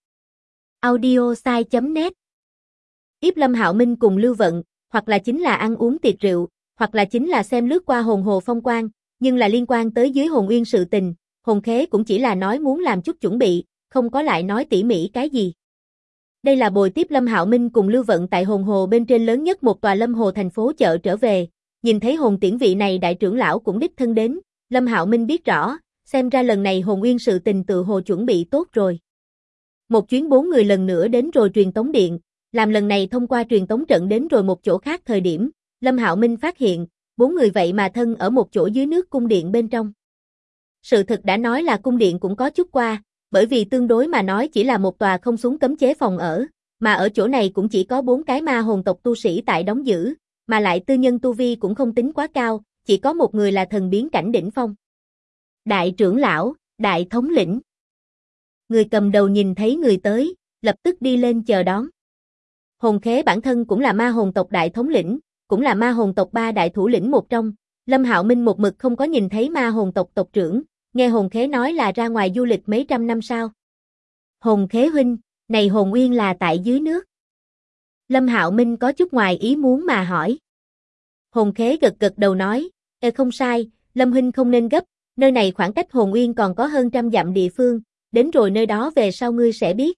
Speaker 1: audiosai.net. Tiếp Lâm Hạo Minh cùng Lưu Vận, hoặc là chính là ăn uống tiệc rượu, hoặc là chính là xem lướt qua hồn hồ phong quang, nhưng là liên quan tới dưới hồn uyên sự tình, hồn khế cũng chỉ là nói muốn làm chút chuẩn bị, không có lại nói tỉ mỉ cái gì. Đây là bồi tiếp Lâm Hạo Minh cùng Lưu Vận tại hồn hồ bên trên lớn nhất một tòa Lâm Hồ thành phố chợ trở về, nhìn thấy Hồn Tiễn vị này đại trưởng lão cũng đích thân đến, Lâm Hạo Minh biết rõ, xem ra lần này hồn uyên sự tình tự hồ chuẩn bị tốt rồi. Một chuyến 4 người lần nữa đến rồi truyền tống điện, làm lần này thông qua truyền tống trận đến rồi một chỗ khác thời điểm, Lâm Hạo Minh phát hiện, 4 người vậy mà thân ở một chỗ dưới nước cung điện bên trong. Sự thực đã nói là cung điện cũng có chút qua, bởi vì tương đối mà nói chỉ là một tòa không súng cấm chế phòng ở, mà ở chỗ này cũng chỉ có 4 cái ma hồn tộc tu sĩ tại đóng giữ, mà lại tư nhân tu vi cũng không tính quá cao, chỉ có một người là thần biến cảnh đỉnh phong. Đại trưởng lão, đại thống lĩnh. Người cầm đầu nhìn thấy người tới, lập tức đi lên chờ đón. Hồn Khế bản thân cũng là ma hồn tộc đại thống lĩnh, cũng là ma hồn tộc 3 đại thủ lĩnh một trong. Lâm Hạo Minh một mực không có nhìn thấy ma hồn tộc tộc trưởng, nghe Hồn Khế nói là ra ngoài du lịch mấy trăm năm sao. Hồn Khế huynh, này Hồn Uyên là tại dưới nước. Lâm Hạo Minh có chút ngoài ý muốn mà hỏi. Hồn Khế gật gật đầu nói, không sai, Lâm huynh không nên gấp, nơi này khoảng cách Hồn Uyên còn có hơn 100 dặm địa phương, đến rồi nơi đó về sau ngươi sẽ biết.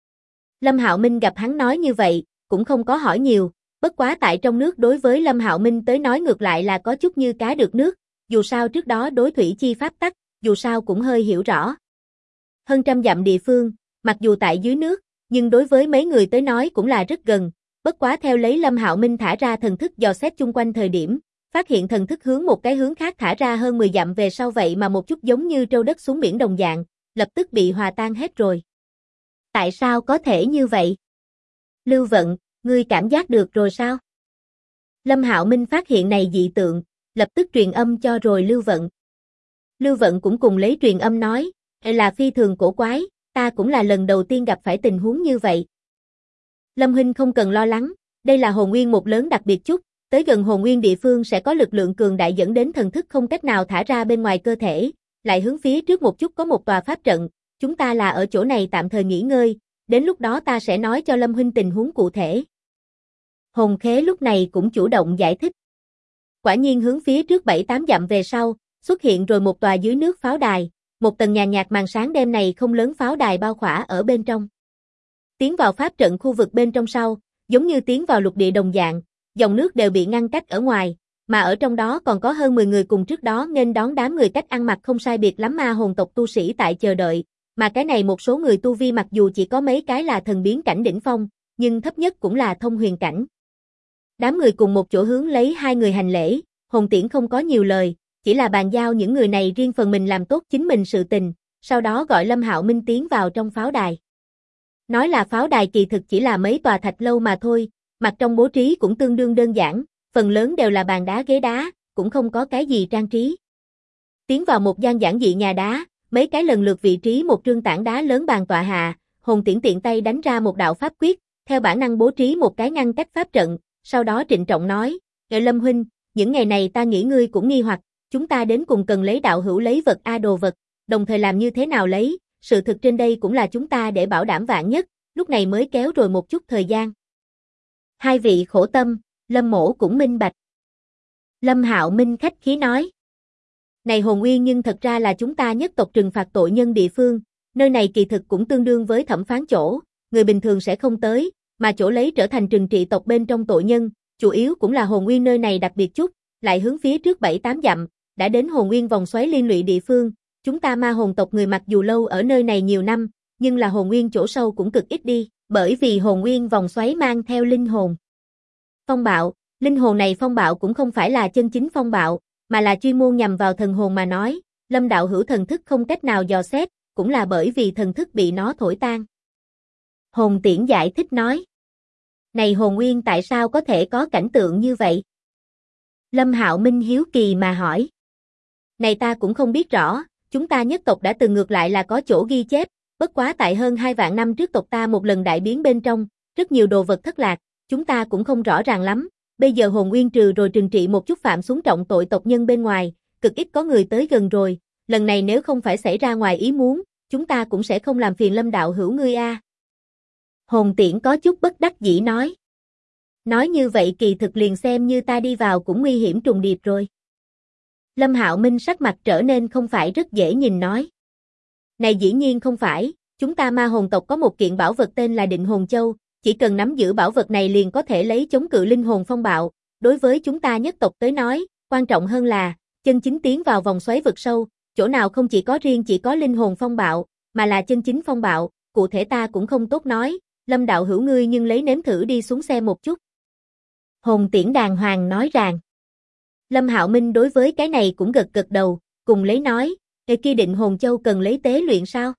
Speaker 1: Lâm Hạo Minh gặp hắn nói như vậy, cũng không có hỏi nhiều, bất quá tại trong nước đối với Lâm Hạo Minh tới nói ngược lại là có chút như cá được nước, dù sao trước đó đối thủy chi pháp tắc, dù sao cũng hơi hiểu rõ. Hơn 100 dặm địa phương, mặc dù tại dưới nước, nhưng đối với mấy người tới nói cũng là rất gần, bất quá theo lấy Lâm Hạo Minh thả ra thần thức dò xét chung quanh thời điểm, phát hiện thần thức hướng một cái hướng khác thả ra hơn 10 dặm về sau vậy mà một chút giống như trâu đất xuống biển đồng dạng, lập tức bị hòa tan hết rồi. Tại sao có thể như vậy? Lưu Vận, ngươi cảm giác được rồi sao? Lâm Hạo Minh phát hiện này dị tượng, lập tức truyền âm cho rồi Lưu Vận. Lưu Vận cũng cùng lấy truyền âm nói, là phi thường cổ quái, ta cũng là lần đầu tiên gặp phải tình huống như vậy. Lâm huynh không cần lo lắng, đây là hồn nguyên một lớn đặc biệt chút, tới gần hồn nguyên địa phương sẽ có lực lượng cường đại dẫn đến thần thức không cách nào thả ra bên ngoài cơ thể, lại hướng phía trước một chút có một tòa pháp trận, chúng ta là ở chỗ này tạm thời nghỉ ngơi, đến lúc đó ta sẽ nói cho Lâm huynh tình huống cụ thể. Hồn Khế lúc này cũng chủ động giải thích. Quả nhiên hướng phía trước 7-8 dặm về sau, xuất hiện rồi một tòa dưới nước pháo đài, một tầng nhàn nhạt màn sáng đêm này không lớn pháo đài bao khỏa ở bên trong. Tiến vào pháp trận khu vực bên trong sau, giống như tiến vào lục địa đồng dạng, dòng nước đều bị ngăn cách ở ngoài, mà ở trong đó còn có hơn 10 người cùng trước đó nghênh đón đám người cách ăn mặc không sai biệt lắm ma hồn tộc tu sĩ tại chờ đợi, mà cái này một số người tu vi mặc dù chỉ có mấy cái là thần biến cảnh đỉnh phong, nhưng thấp nhất cũng là thông huyền cảnh. Đám người cùng một chỗ hướng lấy hai người hành lễ, Hồn Tiễn không có nhiều lời, chỉ là bàn giao những người này riêng phần mình làm tốt chính mình sự tình, sau đó gọi Lâm Hạo Minh tiến vào trong pháo đài. Nói là pháo đài kỳ thực chỉ là mấy tòa thạch lâu mà thôi, mặt trong bố trí cũng tương đương đơn giản, phần lớn đều là bàn đá ghế đá, cũng không có cái gì trang trí. Tiến vào một gian giản dị nhà đá, mấy cái lần lượt vị trí một trương tảng đá lớn bàn tọa hạ, Hồn Tiễn tiện tay đánh ra một đạo pháp quyết, theo bản năng bố trí một cái ngăn cách pháp trận, sau đó trịnh trọng nói, Lâm huynh, những ngày này ta nghĩ ngươi cũng nghi hoặc, chúng ta đến cùng cần lấy đạo hữu lấy vật a đồ vật, đồng thời làm như thế nào lấy, sự thực trên đây cũng là chúng ta để bảo đảm vạn nhất, lúc này mới kéo rồi một chút thời gian. Hai vị khổ tâm, Lâm mỗ cũng minh bạch. Lâm Hạo Minh khách khí nói. Này Hồn Uyên nhưng thật ra là chúng ta nhất tộc trừng phạt tội nhân địa phương, nơi này kỳ thực cũng tương đương với thẩm phán chỗ, người bình thường sẽ không tới, mà chỗ lấy trở thành trừng trị tộc bên trong tội nhân, chủ yếu cũng là Hồn Uyên nơi này đặc biệt chút, lại hướng phía trước 7-8 dặm, đã đến Hồn Uyên vòng xoáy liên lụy địa phương, chúng ta ma hồn tộc người mặc dù lâu ở nơi này nhiều năm, nhưng là Hồn Uyên chỗ sâu cũng cực ít đi, bởi vì Hồn Uyên vòng xoáy mang theo linh hồn. Phong bạo, linh hồn này phong bạo cũng không phải là chân chính phong bạo, mà là chuyên môn nhằm vào thần hồn mà nói, Lâm đạo hữu thần thức không cách nào dò xét, cũng là bởi vì thần thức bị nó thổi tan. Hồn Tiễn giải thích nói. Này Hồn Uyên tại sao có thể có cảnh tượng như vậy? Lâm Hạo Minh hiếu kỳ mà hỏi. Này ta cũng không biết rõ, chúng ta nhất tộc đã từng ngược lại là có chỗ ghi chép, bất quá tại hơn 2 vạn năm trước tộc ta một lần đại biến bên trong, rất nhiều đồ vật thất lạc, chúng ta cũng không rõ ràng lắm, bây giờ Hồn Uyên trừ rồi trừng trị một chút phạm xuống trọng tội tộc nhân bên ngoài, cực ít có người tới gần rồi, lần này nếu không phải xảy ra ngoài ý muốn, chúng ta cũng sẽ không làm phiền Lâm đạo hữu ngươi a. Hồn Tiễn có chút bất đắc dĩ nói. Nói như vậy kỳ thực liền xem như ta đi vào cũng nguy hiểm trùng điệp rồi. Lâm Hạo Minh sắc mặt trở nên không phải rất dễ nhìn nói. Này dĩ nhiên không phải, chúng ta ma hồn tộc có một kiện bảo vật tên là Định Hồn Châu, chỉ cần nắm giữ bảo vật này liền có thể lấy chống cự linh hồn phong bạo, đối với chúng ta nhất tộc tới nói, quan trọng hơn là, chân chính tiến vào vòng xoáy vực sâu, chỗ nào không chỉ có riêng chỉ có linh hồn phong bạo, mà là chân chính phong bạo, cụ thể ta cũng không tốt nói, Lâm đạo hữu ngươi nhưng lấy nếm thử đi xuống xe một chút. Hồn Tiễn đàng hoàng nói rằng. Lâm Hạo Minh đối với cái này cũng gật gật đầu, cùng lấy nói, kia Định Hồn Châu cần lấy tế luyện sao?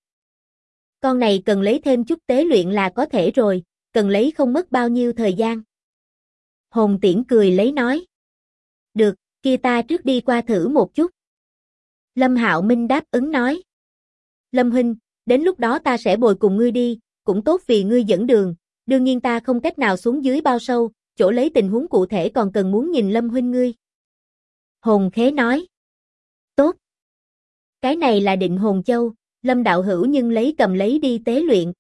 Speaker 1: Con này cần lấy thêm chút tế luyện là có thể rồi, cần lấy không mất bao nhiêu thời gian. Hồn Tiễn cười lấy nói. Được, kia ta trước đi qua thử một chút. Lâm Hạo Minh đáp ứng nói. Lâm huynh, đến lúc đó ta sẽ bồi cùng ngươi đi, cũng tốt vì ngươi dẫn đường, đương nhiên ta không cách nào xuống dưới bao sâu, chỗ lấy tình huống cụ thể còn cần muốn nhìn Lâm huynh ngươi. Hồn Khế nói. Tốt. Cái này là Định Hồn Châu, Lâm đạo hữu nhưng cầm lấy đi tế luyện.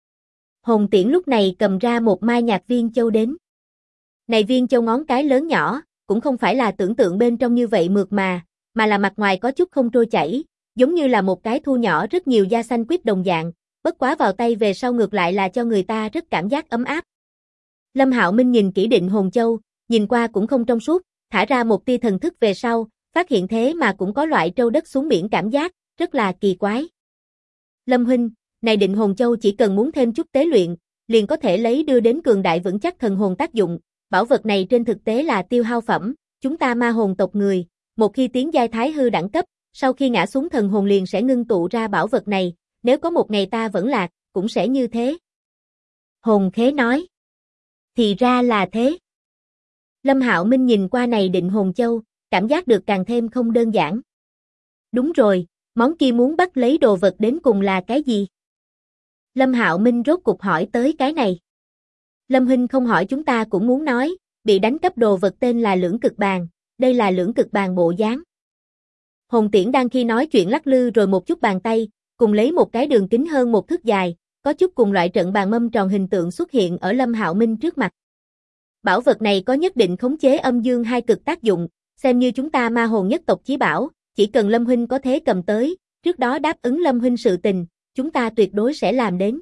Speaker 1: Hồn Tiễn lúc này cầm ra một mai nhạc viên châu đến. Này viên châu ngón cái lớn nhỏ, cũng không phải là tưởng tượng bên trong như vậy mượt mà là mặt ngoài có chút không trôi chảy, giống như là một cái thu nhỏ rất nhiều da xanh quýt đồng dạng, bất quá vào tay về sau ngược lại là cho người ta rất cảm giác ấm áp. Lâm Hạo Minh nhìn kỹ Định Hồn Châu, nhìn qua cũng không trong suốt, thả ra một tia thần thức về sau, phát hiện thế mà cũng có loại trâu đất xuống biển cảm giác, rất là kỳ quái. Lâm huynh, này Định Hồn Châu chỉ cần muốn thêm chút tế luyện, liền có thể lấy đưa đến cường đại vững chắc thần hồn tác dụng, bảo vật này trên thực tế là tiêu hao phẩm, chúng ta ma hồn tộc người, một khi tiến giai thái hư đẳng cấp, sau khi ngã xuống thần hồn liền sẽ ngưng tụ ra bảo vật này, nếu có một ngày ta vẫn lạc, cũng sẽ như thế. Hồn Khế nói. Thì ra là thế. Lâm Hạo Minh nhìn qua này Định Hồn Châu, cảm giác được càng thêm không đơn giản. Đúng rồi, món kia muốn bắt lấy đồ vật đến cùng là cái gì? Lâm Hạo Minh rốt cục hỏi tới cái này. Lâm huynh không hỏi chúng ta cũng muốn nói, bị đánh cắp đồ vật tên là Lưỡng Cực Bàn, đây là Lưỡng Cực Bàn bộ dáng. Hồn Tiễn đang khi nói chuyện lắc lư rồi một chút bàn tay, cùng lấy một cái đường kính hơn một thước dài, có chút cùng loại trận bàn mâm tròn hình tượng xuất hiện ở Lâm Hạo Minh trước mặt. Bảo vật này có nhất định khống chế âm dương hai cực tác dụng, xem như chúng ta ma hồn nhất tộc chí bảo, chỉ cần Lâm huynh có thế cầm tới, trước đó đáp ứng Lâm huynh sự tình, chúng ta tuyệt đối sẽ làm đến.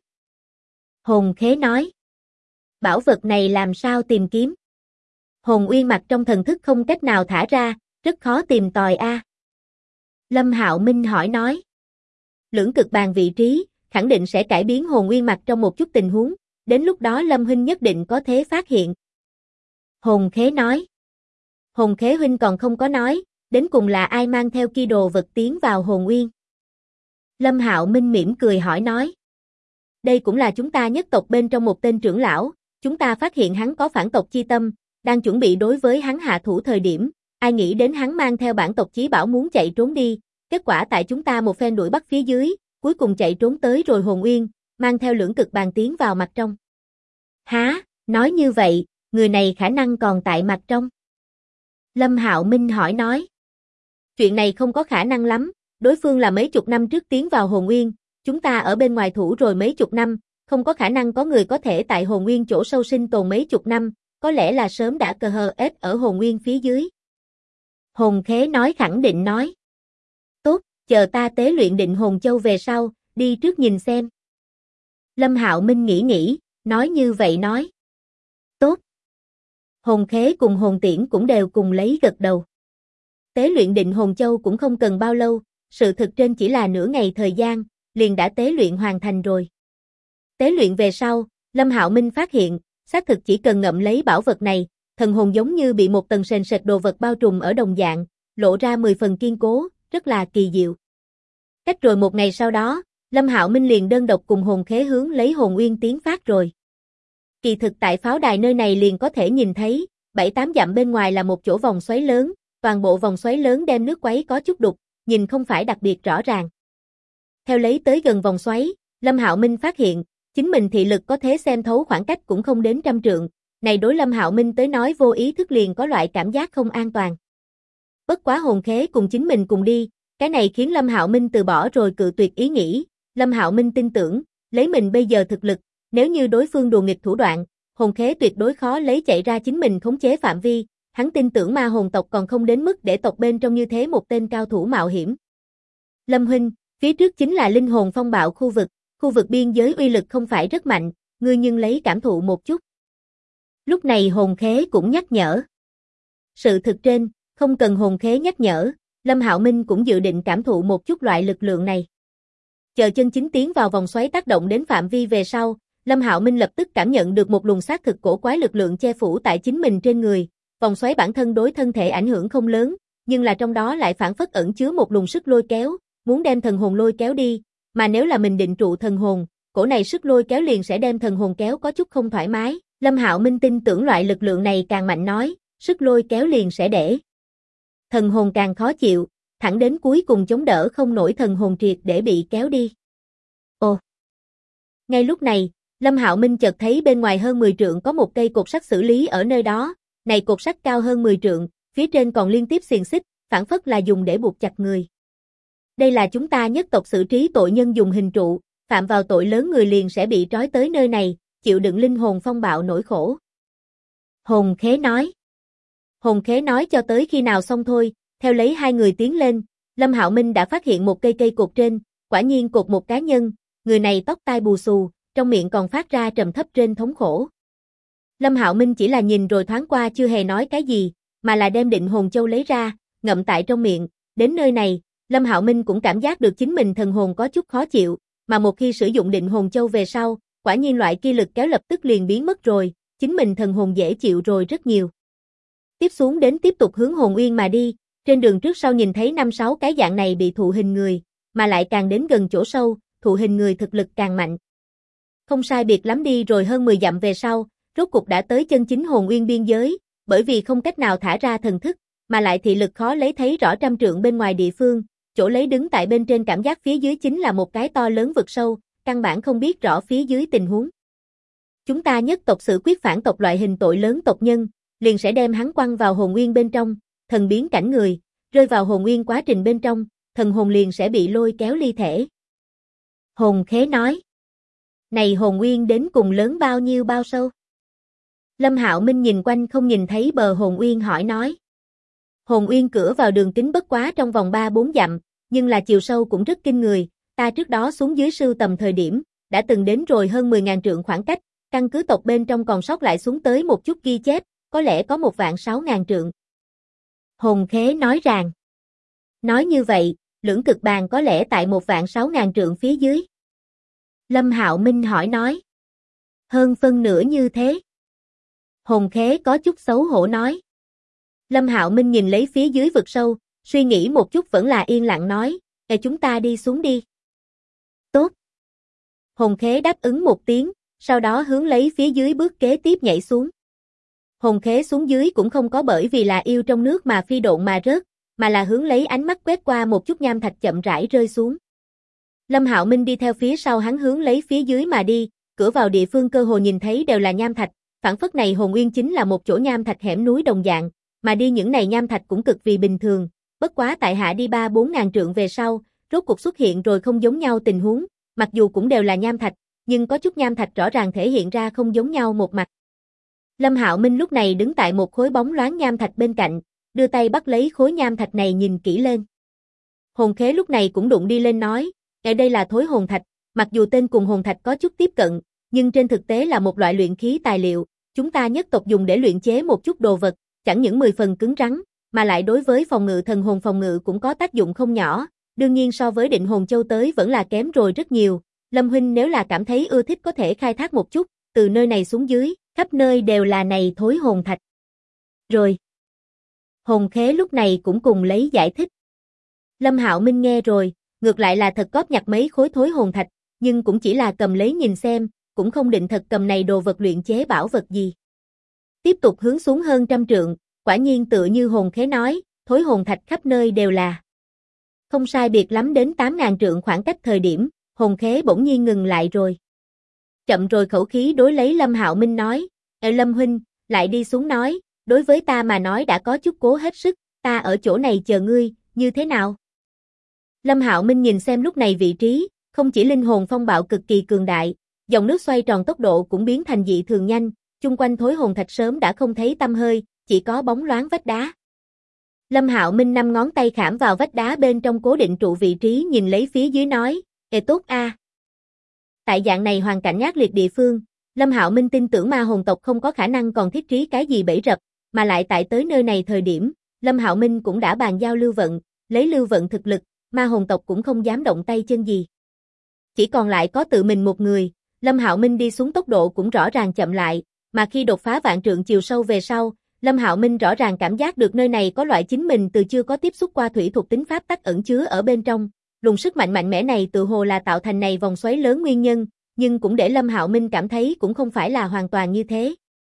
Speaker 1: Hồn Khế nói. Bảo vật này làm sao tìm kiếm? Hồn Uyên mặt trong thần thức không cách nào thả ra, rất khó tìm tòi a. Lâm Hạo Minh hỏi nói. Lưỡng Cực Bàn vị trí, khẳng định sẽ cải biến Hồn Uyên mặt trong một chút tình huống, đến lúc đó Lâm huynh nhất định có thế phát hiện. Hồn Khế nói. Hồn Khế huynh còn không có nói, đến cùng là ai mang theo kia đồ vật tiến vào Hồn Uyên? Lâm Hạo Minh mỉm cười hỏi nói. Đây cũng là chúng ta nhất tộc bên trong một tên trưởng lão, chúng ta phát hiện hắn có phản tộc chi tâm, đang chuẩn bị đối với hắn hạ thủ thời điểm, ai nghĩ đến hắn mang theo bản tộc chí bảo muốn chạy trốn đi, kết quả tại chúng ta một phen đuổi bắt phía dưới, cuối cùng chạy trốn tới rồi Hồn Uyên, mang theo Lưỡng Cực Bàn tiến vào mặt trong. Hả, nói như vậy, người này khả năng còn tại mặt trong. Lâm Hạo Minh hỏi nói. Chuyện này không có khả năng lắm, đối phương là mấy chục năm trước tiến vào Hồn Uyên, chúng ta ở bên ngoài thủ rồi mấy chục năm, không có khả năng có người có thể tại Hồn Uyên chỗ sâu sinh tồn mấy chục năm, có lẽ là sớm đã cờ hờ ết ở Hồn Uyên phía dưới. Hồn Khế nói khẳng định nói. Tốt, chờ ta tế luyện Định Hồn Châu về sau, đi trước nhìn xem. Lâm Hạo Minh nghĩ, nói như vậy nói. Tốt. Hồn Khế cùng Hồn Tiễn cũng đều cùng lấy gật đầu. Tế luyện Định Hồn Châu cũng không cần bao lâu, sự thực trên chỉ là nửa ngày thời gian, liền đã tế luyện hoàn thành rồi. Tế luyện về sau, Lâm Hạo Minh phát hiện, xác thực chỉ cần ngậm lấy bảo vật này, thần hồn giống như bị một tầng sền sệt đồ vật bao trùm ở đồng dạng, lộ ra 10 phần kiên cố, rất là kỳ diệu. Cách rồi một ngày sau đó, Lâm Hạo Minh liền đơn độc cùng Hồn Khế hướng lấy Hồn Uyên tiến phát rồi. Kỳ thực tại pháo đài nơi này liền có thể nhìn thấy, 7-8 dặm bên ngoài là một chỗ vòng xoáy lớn, toàn bộ vòng xoáy lớn đem nước quấy có chút đục, nhìn không phải đặc biệt rõ ràng. Theo lấy tới gần vòng xoáy, Lâm Hạo Minh phát hiện, chính mình thị lực có thế xem thấu khoảng cách cũng không đến 100 trượng, này đối Lâm Hạo Minh tới nói vô ý thức liền có loại cảm giác không an toàn. Bất quá Hồn Khế cùng chính mình cùng đi, cái này khiến Lâm Hạo Minh từ bỏ rồi cự tuyệt ý nghĩ, Lâm Hạo Minh tin tưởng, lấy mình bây giờ thực lực, nếu như đối phương đùa nghịch thủ đoạn, Hồn Khế tuyệt đối khó lấy chạy ra chính mình khống chế phạm vi, hắn tin tưởng ma hồn tộc còn không đến mức để tộc bên trong như thế một tên cao thủ mạo hiểm. Lâm huynh, phía trước chính là linh hồn phong bạo khu vực biên giới uy lực không phải rất mạnh, ngươi nhưng lấy cảm thụ một chút. Lúc này Hồn Khế cũng nhắc nhở. Sự thực trên, không cần Hồn Khế nhắc nhở, Lâm Hạo Minh cũng dự định cảm thụ một chút loại lực lượng này. Chờ chân chính tiến vào vòng xoáy tác động đến phạm vi về sau, Lâm Hạo Minh lập tức cảm nhận được một luồng xác thực cổ quái lực lượng che phủ tại chính mình trên người. Vòng xoáy bản thân đối thân thể ảnh hưởng không lớn, nhưng là trong đó lại phản phất ẩn chứa một luồng sức lôi kéo, muốn đem thần hồn lôi kéo đi, mà nếu là mình định trụ thần hồn, cổ này sức lôi kéo liền sẽ đem thần hồn kéo có chút không thoải mái, Lâm Hạo Minh tin tưởng loại lực lượng này càng mạnh nói, sức lôi kéo liền sẽ để thần hồn càng khó chịu, thẳng đến cuối cùng chống đỡ không nổi thần hồn triệt để bị kéo đi. Ồ! Ngay lúc này, Lâm Hạo Minh chợt thấy bên ngoài hơn 10 trượng có một cây cột sắt xử lý ở nơi đó, này cột sắt cao hơn 10 trượng, phía trên còn liên tiếp xiềng xích, phảng phất là dùng để buộc chặt người. Đây là chúng ta nhất tộc xử trí tội nhân dùng hình trụ, phạm vào tội lớn người liền sẽ bị trói tới nơi này, chịu đựng linh hồn phong bạo nỗi khổ. Hồn khế nói. Hồn khế nói cho tới khi nào xong thôi, theo lấy hai người tiến lên, Lâm Hạo Minh đã phát hiện một cây cột trên, quả nhiên cột một cá nhân, người này tóc tai bù xù, trong miệng còn phát ra trầm thấp trên thống khổ. Lâm Hạo Minh chỉ là nhìn rồi thoáng qua chưa hề nói cái gì, mà là đem định hồn châu lấy ra, ngậm tại trong miệng, đến nơi này, Lâm Hạo Minh cũng cảm giác được chính mình thần hồn có chút khó chịu, mà một khi sử dụng định hồn châu về sau, quả nhiên loại kia lực kéo lập tức liền biến mất rồi, chính mình thần hồn dễ chịu rồi rất nhiều. Tiếp xuống đến tiếp tục hướng hồn uyên mà đi, trên đường trước sau nhìn thấy 5-6 cái dạng này bị thụ hình người, mà lại càng đến gần chỗ sâu, thụ hình người thực lực càng mạnh. Không sai biệt lắm đi rồi hơn 10 dặm về sau, rốt cục đã tới chân chính hồn uyên biên giới, bởi vì không cách nào thả ra thần thức, mà lại thị lực khó lấy thấy rõ trăm trượng bên ngoài địa phương, chỗ lấy đứng tại bên trên cảm giác phía dưới chính là một cái to lớn vực sâu, căn bản không biết rõ phía dưới tình huống. Chúng ta nhất tộc xử quyết phản tộc loại hình tội lớn tộc nhân, liền sẽ đem hắn quăng vào hồn uyên bên trong, thần biến cảnh người, rơi vào hồn uyên quá trình bên trong, thần hồn liền sẽ bị lôi kéo ly thể. Hồn khế nói. Này hồn uyên đến cùng lớn bao nhiêu bao sâu? Lâm Hạo Minh nhìn quanh không nhìn thấy bờ hồn uyên hỏi nói. Hồn uyên cửa vào đường kính bất quá trong vòng 3-4 dặm, nhưng là chiều sâu cũng rất kinh người, ta trước đó xuống dưới sưu tầm thời điểm, đã từng đến rồi hơn 10.000 trượng khoảng cách, căn cứ tộc bên trong còn sót lại xuống tới một chút ghi chép, có lẽ có 1.600.000 trượng. Hồn khế nói rằng. Nói như vậy, lưỡng cực bàn có lẽ tại 1.600.000 trượng phía dưới. Lâm Hạo Minh hỏi nói. Hơn phân nửa như thế. Hồn khế có chút xấu hổ nói. Lâm Hạo Minh nhìn lấy phía dưới vực sâu, suy nghĩ một chút vẫn là yên lặng nói, chúng ta đi xuống đi. Tốt. Hồn khế đáp ứng một tiếng, sau đó hướng lấy phía dưới bước kế tiếp nhảy xuống. Hồn khế xuống dưới cũng không có bởi vì là yêu trong nước mà phi độn mà rớt, mà là hướng lấy ánh mắt quét qua một chút nham thạch chậm rãi rơi xuống. Lâm Hạo Minh đi theo phía sau hắn hướng lấy phía dưới mà đi, cửa vào địa phương cơ hồ nhìn thấy đều là nham thạch, phảng phất này hồn uyên chính là một chỗ nham thạch hẻm núi đồng dạng, mà đi những này nham thạch cũng cực vì bình thường, bất quá tại hạ đi 3-4 ngàn trượng về sau, rốt cuộc xuất hiện rồi không giống nhau tình huống, mặc dù cũng đều là nham thạch, nhưng có chút nham thạch rõ ràng thể hiện ra không giống nhau một mặt. Lâm Hạo Minh lúc này đứng tại một khối bóng loáng nham thạch bên cạnh, đưa tay bắt lấy khối nham thạch này nhìn kỹ lên. Hồn khế lúc này cũng đụng đi lên nói, đây là thối hồn thạch, mặc dù tên cùng hồn thạch có chút tiếp cận, nhưng trên thực tế là một loại luyện khí tài liệu, chúng ta nhất tộc dùng để luyện chế một chút đồ vật, chẳng những 10 phần cứng rắn, mà lại đối với phòng ngự thần hồn phòng ngự cũng có tác dụng không nhỏ, đương nhiên so với định hồn châu tới vẫn là kém rồi rất nhiều. Lâm huynh nếu là cảm thấy ưa thích có thể khai thác một chút, từ nơi này xuống dưới, khắp nơi đều là này thối hồn thạch. Rồi. Hồn khế lúc này cũng cùng lấy giải thích. Lâm Hạo Minh nghe rồi, ngược lại là thật cóp nhặt mấy khối thối hồn thạch, nhưng cũng chỉ là cầm lấy nhìn xem, cũng không định thật cầm này đồ vật luyện chế bảo vật gì. Tiếp tục hướng xuống hơn 100 trượng, quả nhiên tựa như hồn khế nói, thối hồn thạch khắp nơi đều là. Không sai biệt lắm đến 8.000 trượng khoảng cách thời điểm, hồn khế bỗng nhiên ngừng lại rồi. Chậm rồi khẩu khí đối lấy Lâm Hạo Minh nói, Lâm huynh, lại đi xuống nói, đối với ta mà nói đã có chút cố hết sức, ta ở chỗ này chờ ngươi, như thế nào? Lâm Hạo Minh nhìn xem lúc này vị trí, không chỉ linh hồn phong bạo cực kỳ cường đại, dòng nước xoay tròn tốc độ cũng biến thành dị thường nhanh, chung quanh thối hồn thạch sớm đã không thấy tăm hơi, chỉ có bóng loáng vách đá. Lâm Hạo Minh 5 ngón tay khảm vào vách đá bên trong cố định trụ vị trí nhìn lấy phía dưới nói, tốt a. Tại dạng này hoàn cảnh ác liệt địa phương, Lâm Hạo Minh tin tưởng ma hồn tộc không có khả năng còn thiết trí cái gì bẫy rập, mà lại tại tới nơi này thời điểm, Lâm Hạo Minh cũng đã bàn giao Lưu Vận, lấy Lưu Vận thực lực, ma hồn tộc cũng không dám động tay chân gì. Chỉ còn lại có tự mình một người, Lâm Hạo Minh đi xuống tốc độ cũng rõ ràng chậm lại, mà khi đột phá vạn trượng chiều sâu về sau, Lâm Hạo Minh rõ ràng cảm giác được nơi này có loại chính mình từ chưa có tiếp xúc qua thủy thuộc tính pháp tắc ẩn chứa ở bên trong, luồng sức mạnh mạnh mẽ này tự hồ là tạo thành này vòng xoáy lớn nguyên nhân, nhưng cũng để Lâm Hạo Minh cảm thấy cũng không phải là hoàn toàn như thế.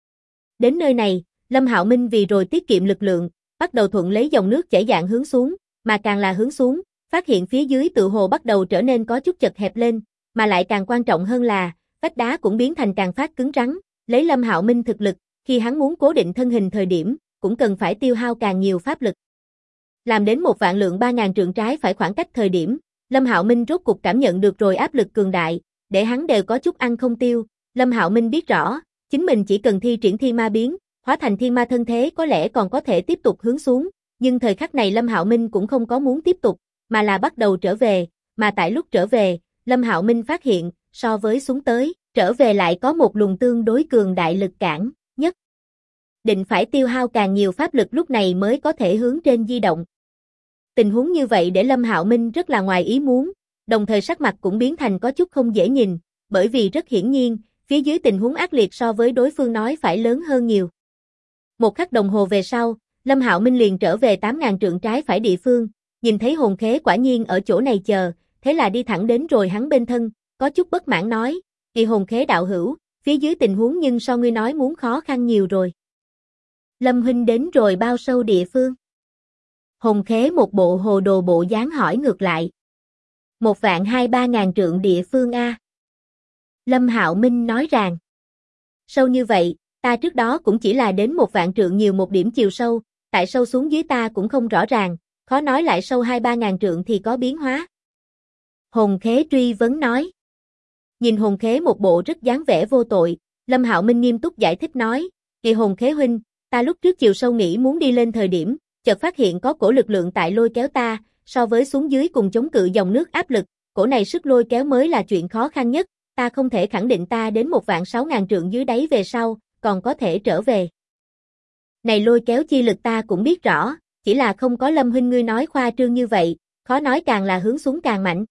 Speaker 1: Đến nơi này, Lâm Hạo Minh vì rồi tiết kiệm lực lượng, bắt đầu thuận lấy dòng nước chảy dạng hướng xuống, mà càng là hướng xuống, phát hiện phía dưới tự hồ bắt đầu trở nên có chút chật hẹp lên, mà lại càng quan trọng hơn là, vách đá cũng biến thành càng phát cứng rắn, lấy Lâm Hạo Minh thực lực, khi hắn muốn cố định thân hình thời điểm, cũng cần phải tiêu hao càng nhiều pháp lực. Làm đến 1.000 lượng 3.000 trượng trái phải khoảng cách thời điểm, Lâm Hạo Minh rốt cục cảm nhận được rồi áp lực cường đại, để hắn đều có chút ăn không tiêu. Lâm Hạo Minh biết rõ, chính mình chỉ cần thi triển thiên ma biến, hóa thành thiên ma thân thế có lẽ còn có thể tiếp tục hướng xuống, nhưng thời khắc này Lâm Hạo Minh cũng không có muốn tiếp tục, mà là bắt đầu trở về, mà tại lúc trở về, Lâm Hạo Minh phát hiện, so với xuống tới, trở về lại có một luồng tương đối cường đại lực cản, nhất định phải tiêu hao càng nhiều pháp lực lúc này mới có thể hướng trên di động. Tình huống như vậy để Lâm Hạo Minh rất là ngoài ý muốn, đồng thời sắc mặt cũng biến thành có chút không dễ nhìn, bởi vì rất hiển nhiên, phía dưới tình huống ác liệt so với đối phương nói phải lớn hơn nhiều. Một khắc đồng hồ về sau, Lâm Hạo Minh liền trở về 8.000 trượng trái phải địa phương, nhìn thấy hồn khế quả nhiên ở chỗ này chờ, thế là đi thẳng đến rồi hắn bên thân, có chút bất mãn nói, "Kỳ hồn khế đạo hữu, phía dưới tình huống nhưng so ngươi nói muốn khó khăn nhiều rồi." "Lâm huynh đến rồi bao sâu địa phương?" Hồn khế một bộ hồ đồ bộ dáng hỏi ngược lại. 1.200-3.000 trượng địa phương a. Lâm Hạo Minh nói rằng, sâu như vậy, ta trước đó cũng chỉ là đến 1.000 trượng nhiều một điểm chiều sâu, tại sâu xuống dưới ta cũng không rõ ràng, khó nói lại sâu 2-3.000 trượng thì có biến hóa. Hồn khế truy vấn nói. Nhìn hồn khế một bộ rất dáng vẻ vô tội, Lâm Hạo Minh nghiêm túc giải thích nói, "Kỳ hồn khế huynh, ta lúc trước chiều sâu nghĩ muốn đi lên thời điểm, chợt phát hiện có cổ lực lượng tại lôi kéo ta, so với xuống dưới cùng chống cự dòng nước áp lực, cổ này sức lôi kéo mới là chuyện khó khăn nhất, ta không thể khẳng định ta đến 1.600.000 trượng dưới đáy về sau, còn có thể trở về. Này lôi kéo chi lực ta cũng biết rõ, chỉ là không có Lâm huynh ngươi nói khoa trương như vậy, khó nói càng là hướng xuống càng mạnh."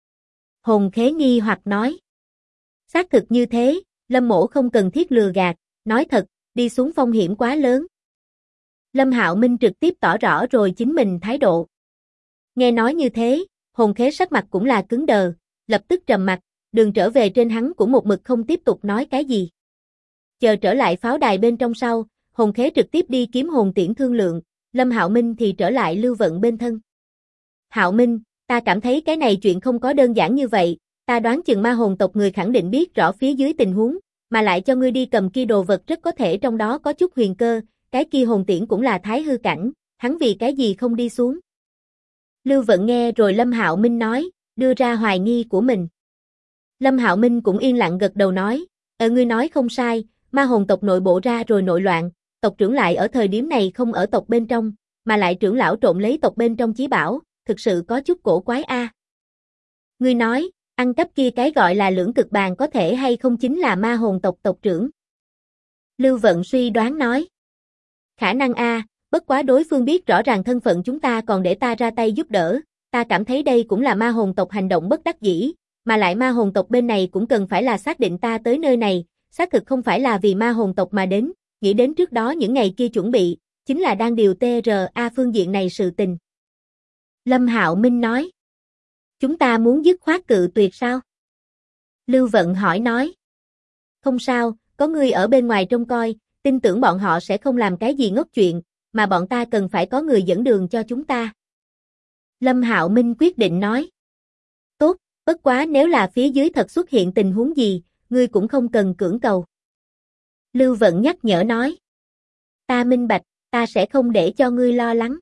Speaker 1: Hồn khế nghi hoặc nói. Xác thực như thế, Lâm mỗ không cần thiết lừa gạt, nói thật, đi xuống phong hiểm quá lớn. Lâm Hạo Minh trực tiếp tỏ rõ rồi chính mình thái độ. Nghe nói như thế, hồn khế sắc mặt cũng là cứng đờ, lập tức trầm mặt, đường trở về trên hắn cũng một mực không tiếp tục nói cái gì. Chờ trở lại pháo đài bên trong sau, hồn khế trực tiếp đi kiếm hồn tiễn thương lượng, Lâm Hạo Minh thì trở lại Lưu Vận bên thân. "Hạo Minh, ta cảm thấy cái này chuyện không có đơn giản như vậy, ta đoán chừng ma hồn tộc người khẳng định biết rõ phía dưới tình huống, mà lại cho ngươi đi cầm kia đồ vật rất có thể trong đó có chút huyền cơ, cái kia hồn tiễn cũng là thái hư cảnh, hắn vì cái gì không đi xuống?" Lưu Vận nghe rồi Lâm Hạo Minh nói, đưa ra hoài nghi của mình. Lâm Hạo Minh cũng yên lặng gật đầu nói, ngươi nói không sai, ma hồn tộc nội bộ ra rồi nội loạn, tộc trưởng lại ở thời điểm này không ở tộc bên trong, mà lại trưởng lão trộn lấy tộc bên trong chí bảo, thực sự có chút cổ quái a. Ngươi nói, ăn cắp kia cái gọi là lưỡng cực bàn có thể hay không chính là ma hồn tộc tộc trưởng? Lưu Vận suy đoán nói. Khả năng a, bất quá đối phương biết rõ ràng thân phận chúng ta còn để ta ra tay giúp đỡ, ta cảm thấy đây cũng là ma hồn tộc hành động bất đắc dĩ, mà lại ma hồn tộc bên này cũng cần phải là xác định ta tới nơi này, xác thực không phải là vì ma hồn tộc mà đến, nghĩ đến trước đó những ngày kia chuẩn bị, chính là đang điều TRA phương diện này sự tình. Lâm Hạo Minh nói. Chúng ta muốn dứt khoát cự tuyệt sao? Lưu Vận hỏi nói. Không sao, có ngươi ở bên ngoài trông coi, tin tưởng bọn họ sẽ không làm cái gì ngốc chuyện, mà bọn ta cần phải có người dẫn đường cho chúng ta. Lâm Hạo Minh quyết định nói. Tốt, bất quá nếu là phía dưới thật xuất hiện tình huống gì, ngươi cũng không cần cưỡng cầu. Lưu Vận nhắc nhở nói. Ta minh bạch, ta sẽ không để cho ngươi lo lắng.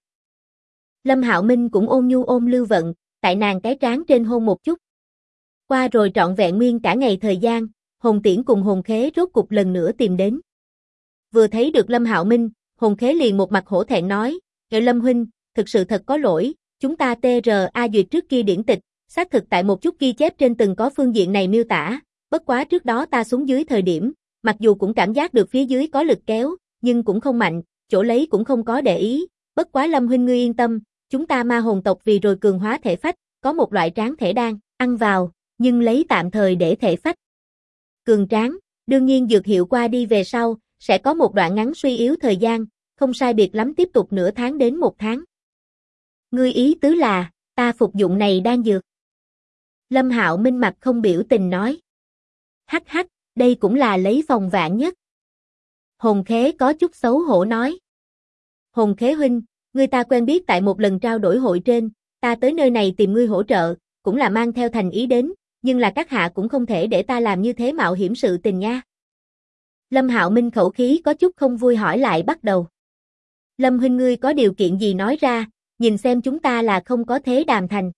Speaker 1: Lâm Hạo Minh cũng ôn nhu ôm Lưu Vận, tại nàng cái trán trên hôn một chút. Qua rồi trọn vẹn nguyên cả ngày thời gian, hồn tiễn cùng hồn khế rốt cục lần nữa tìm đến. Vừa thấy được Lâm Hạo Minh, hồn khế liền một mặt hổ thẹn nói, Lâm huynh, thực sự thật có lỗi, chúng ta TRA duyệt trước kia điển tịch, xác thực tại một chút ghi chép trên từng có phương diện này miêu tả, bất quá trước đó ta xuống dưới thời điểm, mặc dù cũng cảm giác được phía dưới có lực kéo, nhưng cũng không mạnh, chỗ lấy cũng không có để ý, bất quá Lâm huynh ngươi yên tâm, chúng ta ma hồn tộc vì rồi cường hóa thể phách, có một loại tráng thể đan, ăn vào, nhưng lấy tạm thời để thể phách cường tráng, đương nhiên dược hiệu qua đi về sau, sẽ có một đoạn ngắn suy yếu thời gian, không sai biệt lắm tiếp tục nửa tháng đến một tháng. Ngươi ý tứ là, ta phục dụng này đan dược. Lâm Hạo Minh mặt không biểu tình nói. Hắc hắc, đây cũng là lấy phòng vạn nhất. Hồn Khế có chút xấu hổ nói. Hồn Khế huynh, ngươi ta quen biết tại một lần trao đổi hội trên, ta tới nơi này tìm ngươi hỗ trợ, cũng là mang theo thành ý đến, nhưng là các hạ cũng không thể để ta làm như thế mạo hiểm sự tình nha. Lâm Hạo Minh khẩu khí có chút không vui hỏi lại bắt đầu. Lâm huynh ngươi có điều kiện gì nói ra, nhìn xem chúng ta là không có thế đàm thành.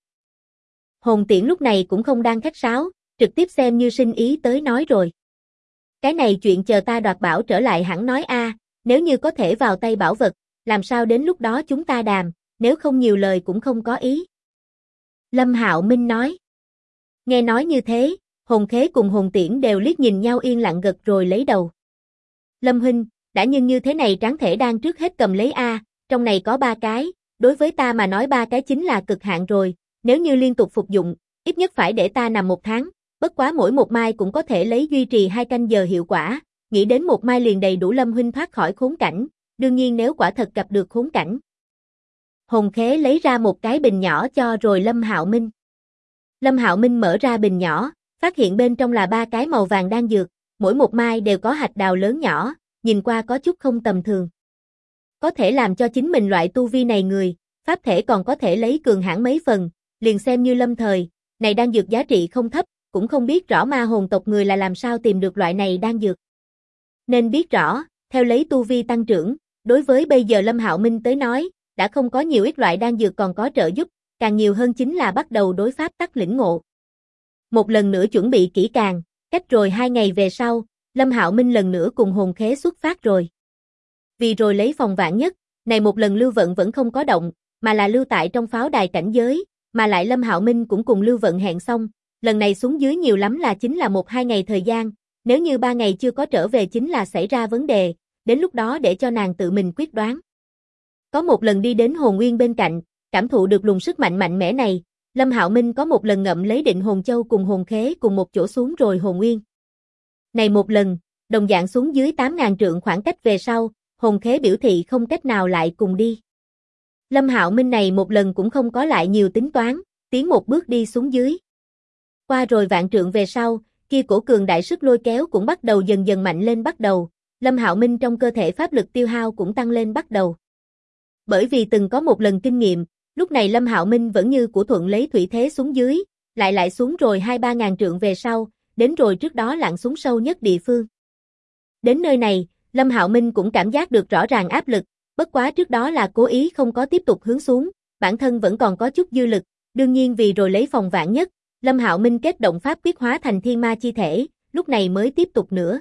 Speaker 1: Hồn Tiễn lúc này cũng không đang khách sáo, trực tiếp xem như sinh ý tới nói rồi. Cái này chuyện chờ ta đoạt bảo trở lại hẳn nói a, nếu như có thể vào tay bảo vật, làm sao đến lúc đó chúng ta đàm, nếu không nhiều lời cũng không có ý. Lâm Hạo Minh nói. Nghe nói như thế, Hồn Khế cùng Hồn Tiễn đều liếc nhìn nhau yên lặng gật rồi lấy đầu. Lâm huynh, đã nhưng như thế này tráng thể đang trước hết cầm lấy a, trong này có 3 cái, đối với ta mà nói 3 cái chính là cực hạn rồi, nếu như liên tục phục dụng, ít nhất phải để ta nằm 1 tháng, bất quá mỗi một mai cũng có thể lấy duy trì 2 canh giờ hiệu quả, nghĩ đến 1 mai liền đầy đủ Lâm huynh thoát khỏi khốn cảnh, đương nhiên nếu quả thật gặp được khốn cảnh. Hồn Khế lấy ra một cái bình nhỏ cho rồi Lâm Hạo Minh. Lâm Hạo Minh mở ra bình nhỏ, phát hiện bên trong là 3 cái màu vàng đan dược, mỗi một mai đều có hạch đào lớn nhỏ, nhìn qua có chút không tầm thường. Có thể làm cho chính mình loại tu vi này người, pháp thể còn có thể lấy cường hãn mấy phần, liền xem như lâm thời, này đan dược giá trị không thấp, cũng không biết rõ ma hồn tộc người là làm sao tìm được loại này đan dược. Nên biết rõ, theo lấy tu vi tăng trưởng, đối với bây giờ Lâm Hạo Minh tới nói, đã không có nhiều ít loại đan dược còn có trợ giúp, càng nhiều hơn chính là bắt đầu đối pháp tắc lĩnh ngộ. Một lần nữa chuẩn bị kỹ càng, cách rồi 2 ngày về sau, Lâm Hạo Minh lần nữa cùng Hồn Khế xuất phát rồi. Vì rồi lấy phòng vạn nhất, này một lần Lưu Vận vẫn không có động, mà là lưu tại trong pháo đài cảnh giới, mà lại Lâm Hạo Minh cũng cùng Lưu Vận hẹn xong, lần này xuống dưới nhiều lắm là chính là 1-2 ngày thời gian, nếu như 3 ngày chưa có trở về chính là xảy ra vấn đề, đến lúc đó để cho nàng tự mình quyết đoán. Có một lần đi đến Hồn Nguyên bên cạnh, cảm thụ được luồng sức mạnh mạnh mẽ này, Lâm Hạo Minh có một lần ngậm lấy Định Hồn Châu cùng Hồn Khế cùng một chỗ xuống rồi Hồn Nguyên. Này một lần, đồng dạng xuống dưới 8.000 trượng khoảng cách về sau, Hồn Khế biểu thị không cách nào lại cùng đi. Lâm Hạo Minh này một lần cũng không có lại nhiều tính toán, tiến một bước đi xuống dưới. Qua rồi vạn trượng về sau, kia cổ cường đại sức lôi kéo cũng bắt đầu dần dần mạnh lên bắt đầu, Lâm Hạo Minh trong cơ thể pháp lực tiêu hao cũng tăng lên bắt đầu. Bởi vì từng có một lần kinh nghiệm, lúc này Lâm Hạo Minh vẫn như của thuận lấy thủy thế xuống dưới, lại xuống rồi 2-3 ngàn trượng về sau, đến rồi trước đó lặn xuống sâu nhất địa phương. Đến nơi này, Lâm Hạo Minh cũng cảm giác được rõ ràng áp lực, bất quá trước đó là cố ý không có tiếp tục hướng xuống, bản thân vẫn còn có chút dư lực, đương nhiên vì rồi lấy phòng vạn nhất, Lâm Hạo Minh kết động pháp quyết hóa thành thiên ma chi thể, lúc này mới tiếp tục nữa.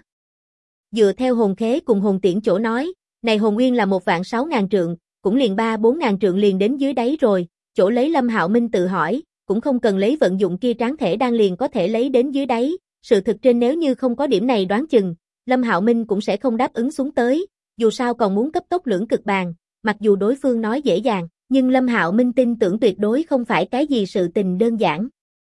Speaker 1: Dựa theo Hồn Khế cùng Hồn Tiễn chỗ nói, này Hồn Nguyên là 1.600.000 trượng, cũng liền 3-4 trượng liền đến dưới đáy rồi, chỗ lấy Lâm Hạo Minh tự hỏi, cũng không cần lấy vận dụng kia tráng thể đan liền có thể lấy đến dưới đáy, sự thực trên nếu như không có điểm này đoán chừng, Lâm Hạo Minh cũng sẽ không đáp ứng xuống tới, dù sao còn muốn cấp tốc lưỡng cực bàn, mặc dù đối phương nói dễ dàng, nhưng Lâm Hạo Minh tin tưởng tuyệt đối không phải cái gì sự tình đơn giản.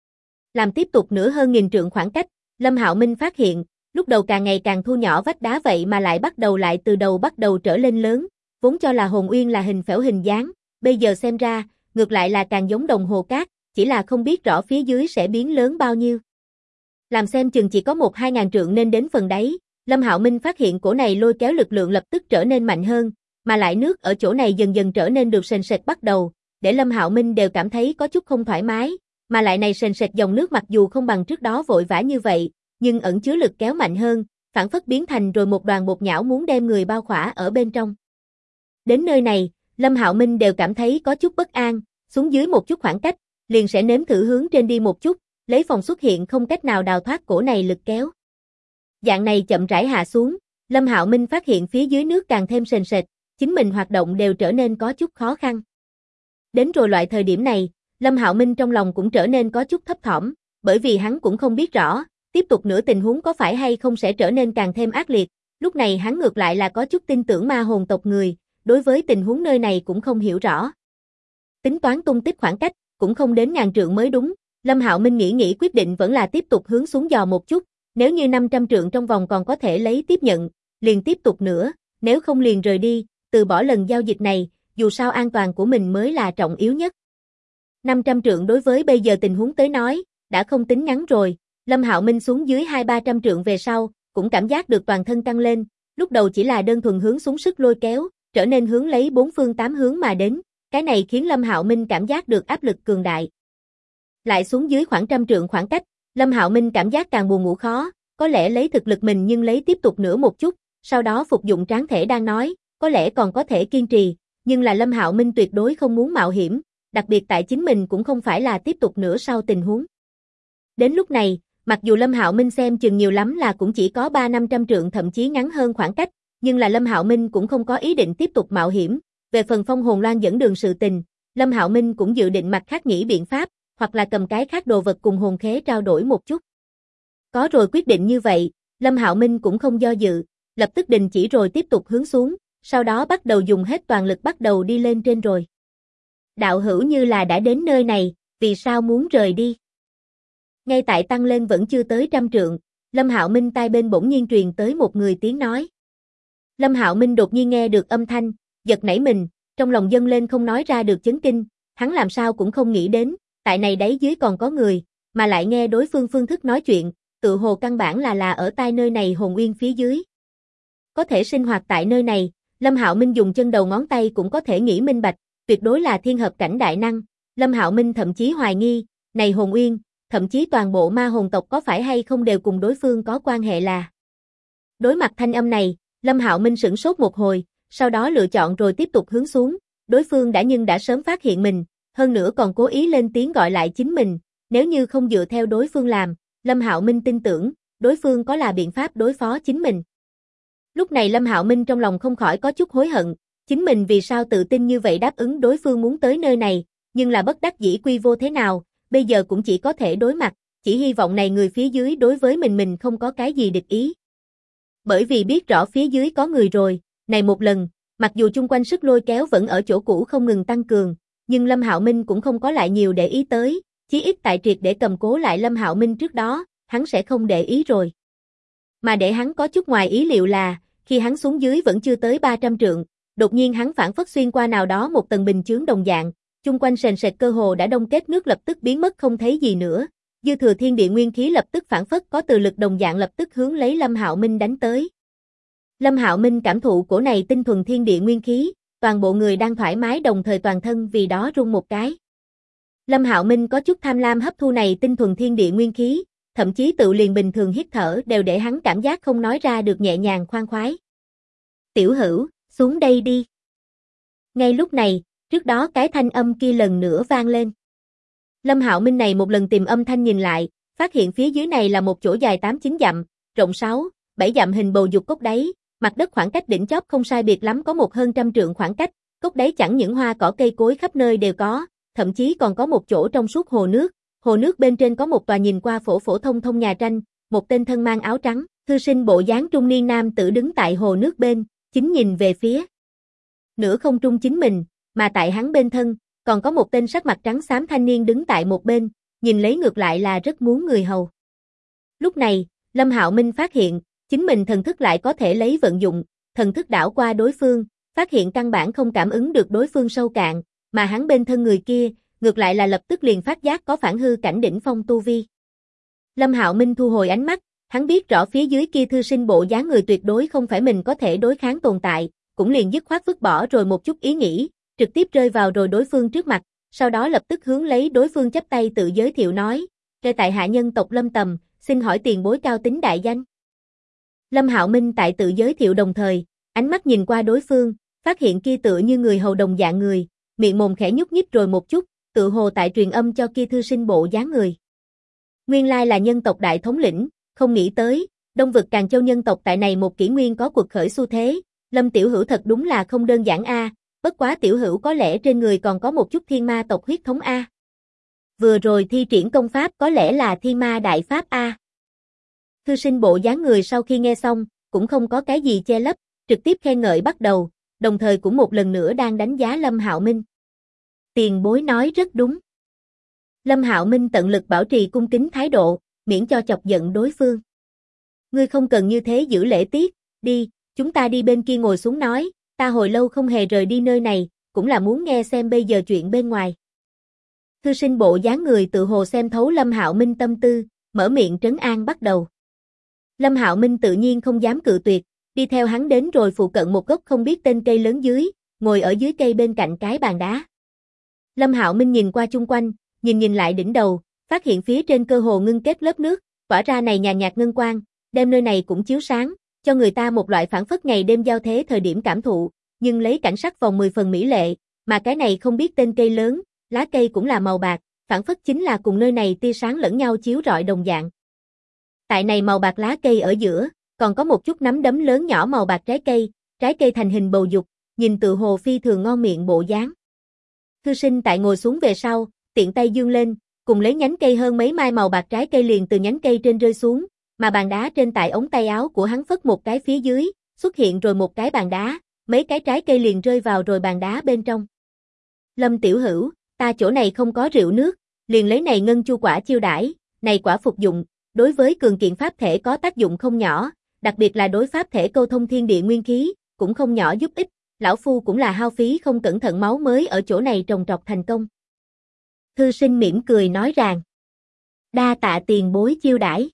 Speaker 1: Làm tiếp tục nữa hơn 1000 trượng khoảng cách, Lâm Hạo Minh phát hiện, lúc đầu càng ngày càng thu nhỏ vách đá vậy mà lại từ đầu bắt đầu trở lên lớn, vốn cho là Hồn Uyên là hình phễu hình dáng, bây giờ xem ra, ngược lại là càng giống đồng hồ cát, chỉ là không biết rõ phía dưới sẽ biến lớn bao nhiêu. Làm xem chừng chỉ có 1-2 ngàn trượng nên đến phần đáy, Lâm Hạo Minh phát hiện cổ này lôi kéo lực lượng lập tức trở nên mạnh hơn, mà lại nước ở chỗ này dần dần trở nên được sền sệt bắt đầu, để Lâm Hạo Minh đều cảm thấy có chút không thoải mái, mà lại này sền sệt dòng nước mặc dù không bằng trước đó vội vã như vậy, nhưng ẩn chứa lực kéo mạnh hơn, phản phất biến thành rồi một đoàn bột nhão muốn đem người bao khỏa ở bên trong. Đến nơi này, Lâm Hạo Minh đều cảm thấy có chút bất an, xuống dưới một chút khoảng cách, liền sẽ nếm thử hướng trên đi một chút, lấy phòng xuất hiện không cách nào đào thoát cổ này lực kéo. Dạng này chậm rãi hạ xuống, Lâm Hạo Minh phát hiện phía dưới nước càng thêm sền sệt, chính mình hoạt động đều trở nên có chút khó khăn. Đến rồi loại thời điểm này, Lâm Hạo Minh trong lòng cũng trở nên có chút thấp thỏm, bởi vì hắn cũng không biết rõ, tiếp tục nữa tình huống có phải hay không sẽ trở nên càng thêm ác liệt, lúc này hắn ngược lại là có chút tin tưởng ma hồn tộc người, đối với tình huống nơi này cũng không hiểu rõ. Tính toán tung tích khoảng cách, cũng không đến 1000 trượng mới đúng, Lâm Hạo Minh nghĩ quyết định vẫn là tiếp tục hướng xuống dò một chút, nếu như 500 trượng trong vòng còn có thể lấy tiếp nhận, liền tiếp tục nữa, nếu không liền rời đi, từ bỏ lần giao dịch này, dù sao an toàn của mình mới là trọng yếu nhất. 500 trượng đối với bây giờ tình huống tới nói, đã không tính ngắn rồi, Lâm Hạo Minh xuống dưới 200-300 trượng về sau, cũng cảm giác được toàn thân căng lên, Lúc đầu chỉ là đơn thuần hướng xuống sức lôi kéo, trở nên hướng lấy bốn phương tám hướng mà đến, cái này khiến Lâm Hạo Minh cảm giác được áp lực cường đại. Lại xuống dưới khoảng 100 trượng khoảng cách, Lâm Hạo Minh cảm giác càng buồn ngủ khó, có lẽ lấy thực lực mình nhưng lấy tiếp tục nữa một chút, sau đó phục dụng tráng thể đang nói, có lẽ còn có thể kiên trì, nhưng là Lâm Hạo Minh tuyệt đối không muốn mạo hiểm, đặc biệt tại chính mình cũng không phải là tiếp tục nữa sau tình huống. Đến lúc này, mặc dù Lâm Hạo Minh xem chừng nhiều lắm là cũng chỉ có 300-500 trượng thậm chí ngắn hơn khoảng cách, nhưng là Lâm Hạo Minh cũng không có ý định tiếp tục mạo hiểm, về phần phong hồn loan dẫn đường sự tình, Lâm Hạo Minh cũng dự định mặt khác nghĩ biện pháp, hoặc là cầm cái khác đồ vật cùng hồn khế trao đổi một chút. Có rồi quyết định như vậy, Lâm Hạo Minh cũng không do dự, lập tức đình chỉ rồi tiếp tục hướng xuống, sau đó bắt đầu dùng hết toàn lực bắt đầu đi lên trên rồi. Đạo hữu như là đã đến nơi này, vì sao muốn rời đi? Ngay tại tăng lên vẫn chưa tới 100 trượng, Lâm Hạo Minh tai bên bỗng nhiên truyền tới một người tiếng nói. Lâm Hạo Minh đột nhiên nghe được âm thanh, giật nảy mình, trong lòng dâng lên không nói ra được chấn kinh, hắn làm sao cũng không nghĩ đến, tại này đáy dưới còn có người, mà lại nghe đối phương phương thức nói chuyện, tự hồ căn bản là ở tai nơi này hồn uyên phía dưới. Có thể sinh hoạt tại nơi này, Lâm Hạo Minh dùng chân đầu ngón tay cũng có thể nghĩ minh bạch, tuyệt đối là thiên hợp cảnh đại năng, Lâm Hạo Minh thậm chí hoài nghi, này hồn uyên, thậm chí toàn bộ ma hồn tộc có phải hay không đều cùng đối phương có quan hệ là. Đối mặt thanh âm này, Lâm Hạo Minh sửng sốt một hồi, sau đó lựa chọn rồi tiếp tục hướng xuống, đối phương đã sớm phát hiện mình, hơn nữa còn cố ý lên tiếng gọi lại chính mình, nếu như không dựa theo đối phương làm, Lâm Hạo Minh tin tưởng, đối phương có là biện pháp đối phó chính mình. Lúc này Lâm Hạo Minh trong lòng không khỏi có chút hối hận, chính mình vì sao tự tin như vậy đáp ứng đối phương muốn tới nơi này, nhưng là bất đắc dĩ quy vô thế nào, bây giờ cũng chỉ có thể đối mặt, chỉ hy vọng này người phía dưới đối với mình không có cái gì địch ý. Bởi vì biết rõ phía dưới có người rồi, này một lần, mặc dù chung quanh sức lôi kéo vẫn ở chỗ cũ không ngừng tăng cường, nhưng Lâm Hạo Minh cũng không có lại nhiều để ý tới, chí ít tại triệt để cầm cố lại Lâm Hạo Minh trước đó, hắn sẽ không để ý rồi. Mà để hắn có chút ngoài ý liệu là, khi hắn xuống dưới vẫn chưa tới 300 trượng, đột nhiên hắn phản phất xuyên qua nào đó một tầng bình chướng đồng dạng, chung quanh sền sệt cơ hồ đã đông kết nước lập tức biến mất không thấy gì nữa, dư thừa thiên địa nguyên khí lập tức phản phất có từ lực đồng dạng lập tức hướng lấy Lâm Hạo Minh đánh tới. Lâm Hạo Minh cảm thụ cổ này tinh thuần thiên địa nguyên khí, toàn bộ người đang thoải mái đồng thời toàn thân vì đó rung một cái. Lâm Hạo Minh có chút tham lam hấp thu này tinh thuần thiên địa nguyên khí, thậm chí tự liền bình thường hít thở đều để hắn cảm giác không nói ra được nhẹ nhàng khoan khoái. Tiểu Hữu, xuống đây đi. Ngay lúc này, trước đó cái thanh âm kia lần nữa vang lên. Lâm Hạo Minh này một lần tìm âm thanh nhìn lại, phát hiện phía dưới này là một chỗ dài 8-9 dặm, rộng 6-7 dặm hình bầu dục cốc đáy, mặt đất khoảng cách đỉnh chóp không sai biệt lắm có một hơn 100 trượng khoảng cách, cốc đáy chẳng những hoa cỏ cây cối khắp nơi đều có, thậm chí còn có một chỗ trong suốt hồ nước bên trên có một tòa nhìn qua phổ phổ thông thông nhà tranh, một tên thân mang áo trắng, thư sinh bộ dáng trung niên nam tử đứng tại hồ nước bên, chính nhìn về phía nửa không trung chính mình, mà tại hắn bên thân, còn có một tên sắc mặt trắng xám thanh niên đứng tại một bên, nhìn lấy ngược lại là rất muốn người hầu. Lúc này, Lâm Hạo Minh phát hiện, chính mình thần thức lại có thể lấy vận dụng, thần thức đảo qua đối phương, phát hiện căn bản không cảm ứng được đối phương sâu cạn, mà hắn bên thân người kia, ngược lại là lập tức liền phát giác có phản hư cảnh đỉnh phong tu vi. Lâm Hạo Minh thu hồi ánh mắt, hắn biết rõ phía dưới kia thư sinh bộ dáng người tuyệt đối không phải mình có thể đối kháng tồn tại, cũng liền dứt khoát vứt bỏ rồi một chút ý nghĩ, trực tiếp rơi vào rồi đối phương trước mặt, sau đó lập tức hướng lấy đối phương chắp tay tự giới thiệu nói, "Kê tại hạ nhân tộc Lâm Tầm, xin hỏi tiền bối cao tính đại danh." Lâm Hạo Minh tại tự giới thiệu đồng thời, ánh mắt nhìn qua đối phương, phát hiện kia tựa như người hầu đồng dạng người, miệng mồm khẽ nhúc nhích rồi một chút, tự hồ tại truyền âm cho kia thư sinh bộ dáng người. Nguyên lai là nhân tộc đại thống lĩnh, không nghĩ tới, Đông vực Càn Châu nhân tộc tại này một kỷ nguyên có cuộc khởi xu thế, Lâm tiểu hữu thật đúng là không đơn giản a, bất quá tiểu hữu có lẽ trên người còn có một chút thiên ma tộc huyết thống a. Vừa rồi thi triển công pháp có lẽ là thiên ma đại pháp a. Thư sinh bộ dáng người sau khi nghe xong, cũng không có cái gì che lấp, trực tiếp khen ngợi bắt đầu, đồng thời cũng một lần nữa đang đánh giá Lâm Hạo Minh. Tiền bối nói rất đúng. Lâm Hạo Minh tận lực bảo trì cung kính thái độ, miễn cho chọc giận đối phương. Ngươi không cần như thế giữ lễ tiết, đi, chúng ta đi bên kia ngồi xuống nói, ta hồi lâu không hề rời đi nơi này, cũng là muốn nghe xem bây giờ chuyện bên ngoài. Thư sinh bộ dáng người tự hồ xem thấu Lâm Hạo Minh tâm tư, mở miệng trấn an bắt đầu. Lâm Hạo Minh tự nhiên không dám cự tuyệt, đi theo hắn đến rồi phụ cận một gốc không biết tên cây lớn dưới, ngồi ở dưới cây bên cạnh cái bàn đá. Lâm Hạo Minh nhìn qua chung quanh, nhìn lại đỉnh đầu, phát hiện phía trên cơ hồ ngưng kết lớp nước, tỏa ra này nhàn nhạt ngân quang, đem nơi này cũng chiếu sáng, cho người ta một loại phảng phất ngày đêm giao thế thời điểm cảm thụ, nhưng lấy cảnh sắc vòng 10 phần mỹ lệ, mà cái này không biết tên cây lớn, lá cây cũng là màu bạc, phảng phất chính là cùng nơi này tia sáng lẫn nhau chiếu rọi đồng dạng. Tại này màu bạc lá cây ở giữa, còn có một chút nắm đấm lớn nhỏ màu bạc trái cây thành hình bầu dục, nhìn tự hồ phi thường ngon miệng bộ dáng. Thư Sinh tại ngồi xuống về sau, tiện tay giương lên, cùng lấy nhánh cây hơn mấy mai màu bạc trái cây liền từ nhánh cây trên rơi xuống, mà bàn đá trên tại ống tay áo của hắn phất một cái phía dưới, xuất hiện rồi một cái bàn đá, mấy cái trái cây liền rơi vào rồi bàn đá bên trong. Lâm tiểu hữu, ta chỗ này không có rượu nước, liền lấy này ngân chu quả chiêu đãi, này quả phục dụng, đối với cường kiện pháp thể có tác dụng không nhỏ, đặc biệt là đối pháp thể câu thông thiên địa nguyên khí, cũng không nhỏ giúp ích, lão phu cũng là hao phí không cẩn thận máu mới ở chỗ này trồng trọt thành công. Thư Sinh mỉm cười nói rằng, đa tạ tiền bối chiêu đãi.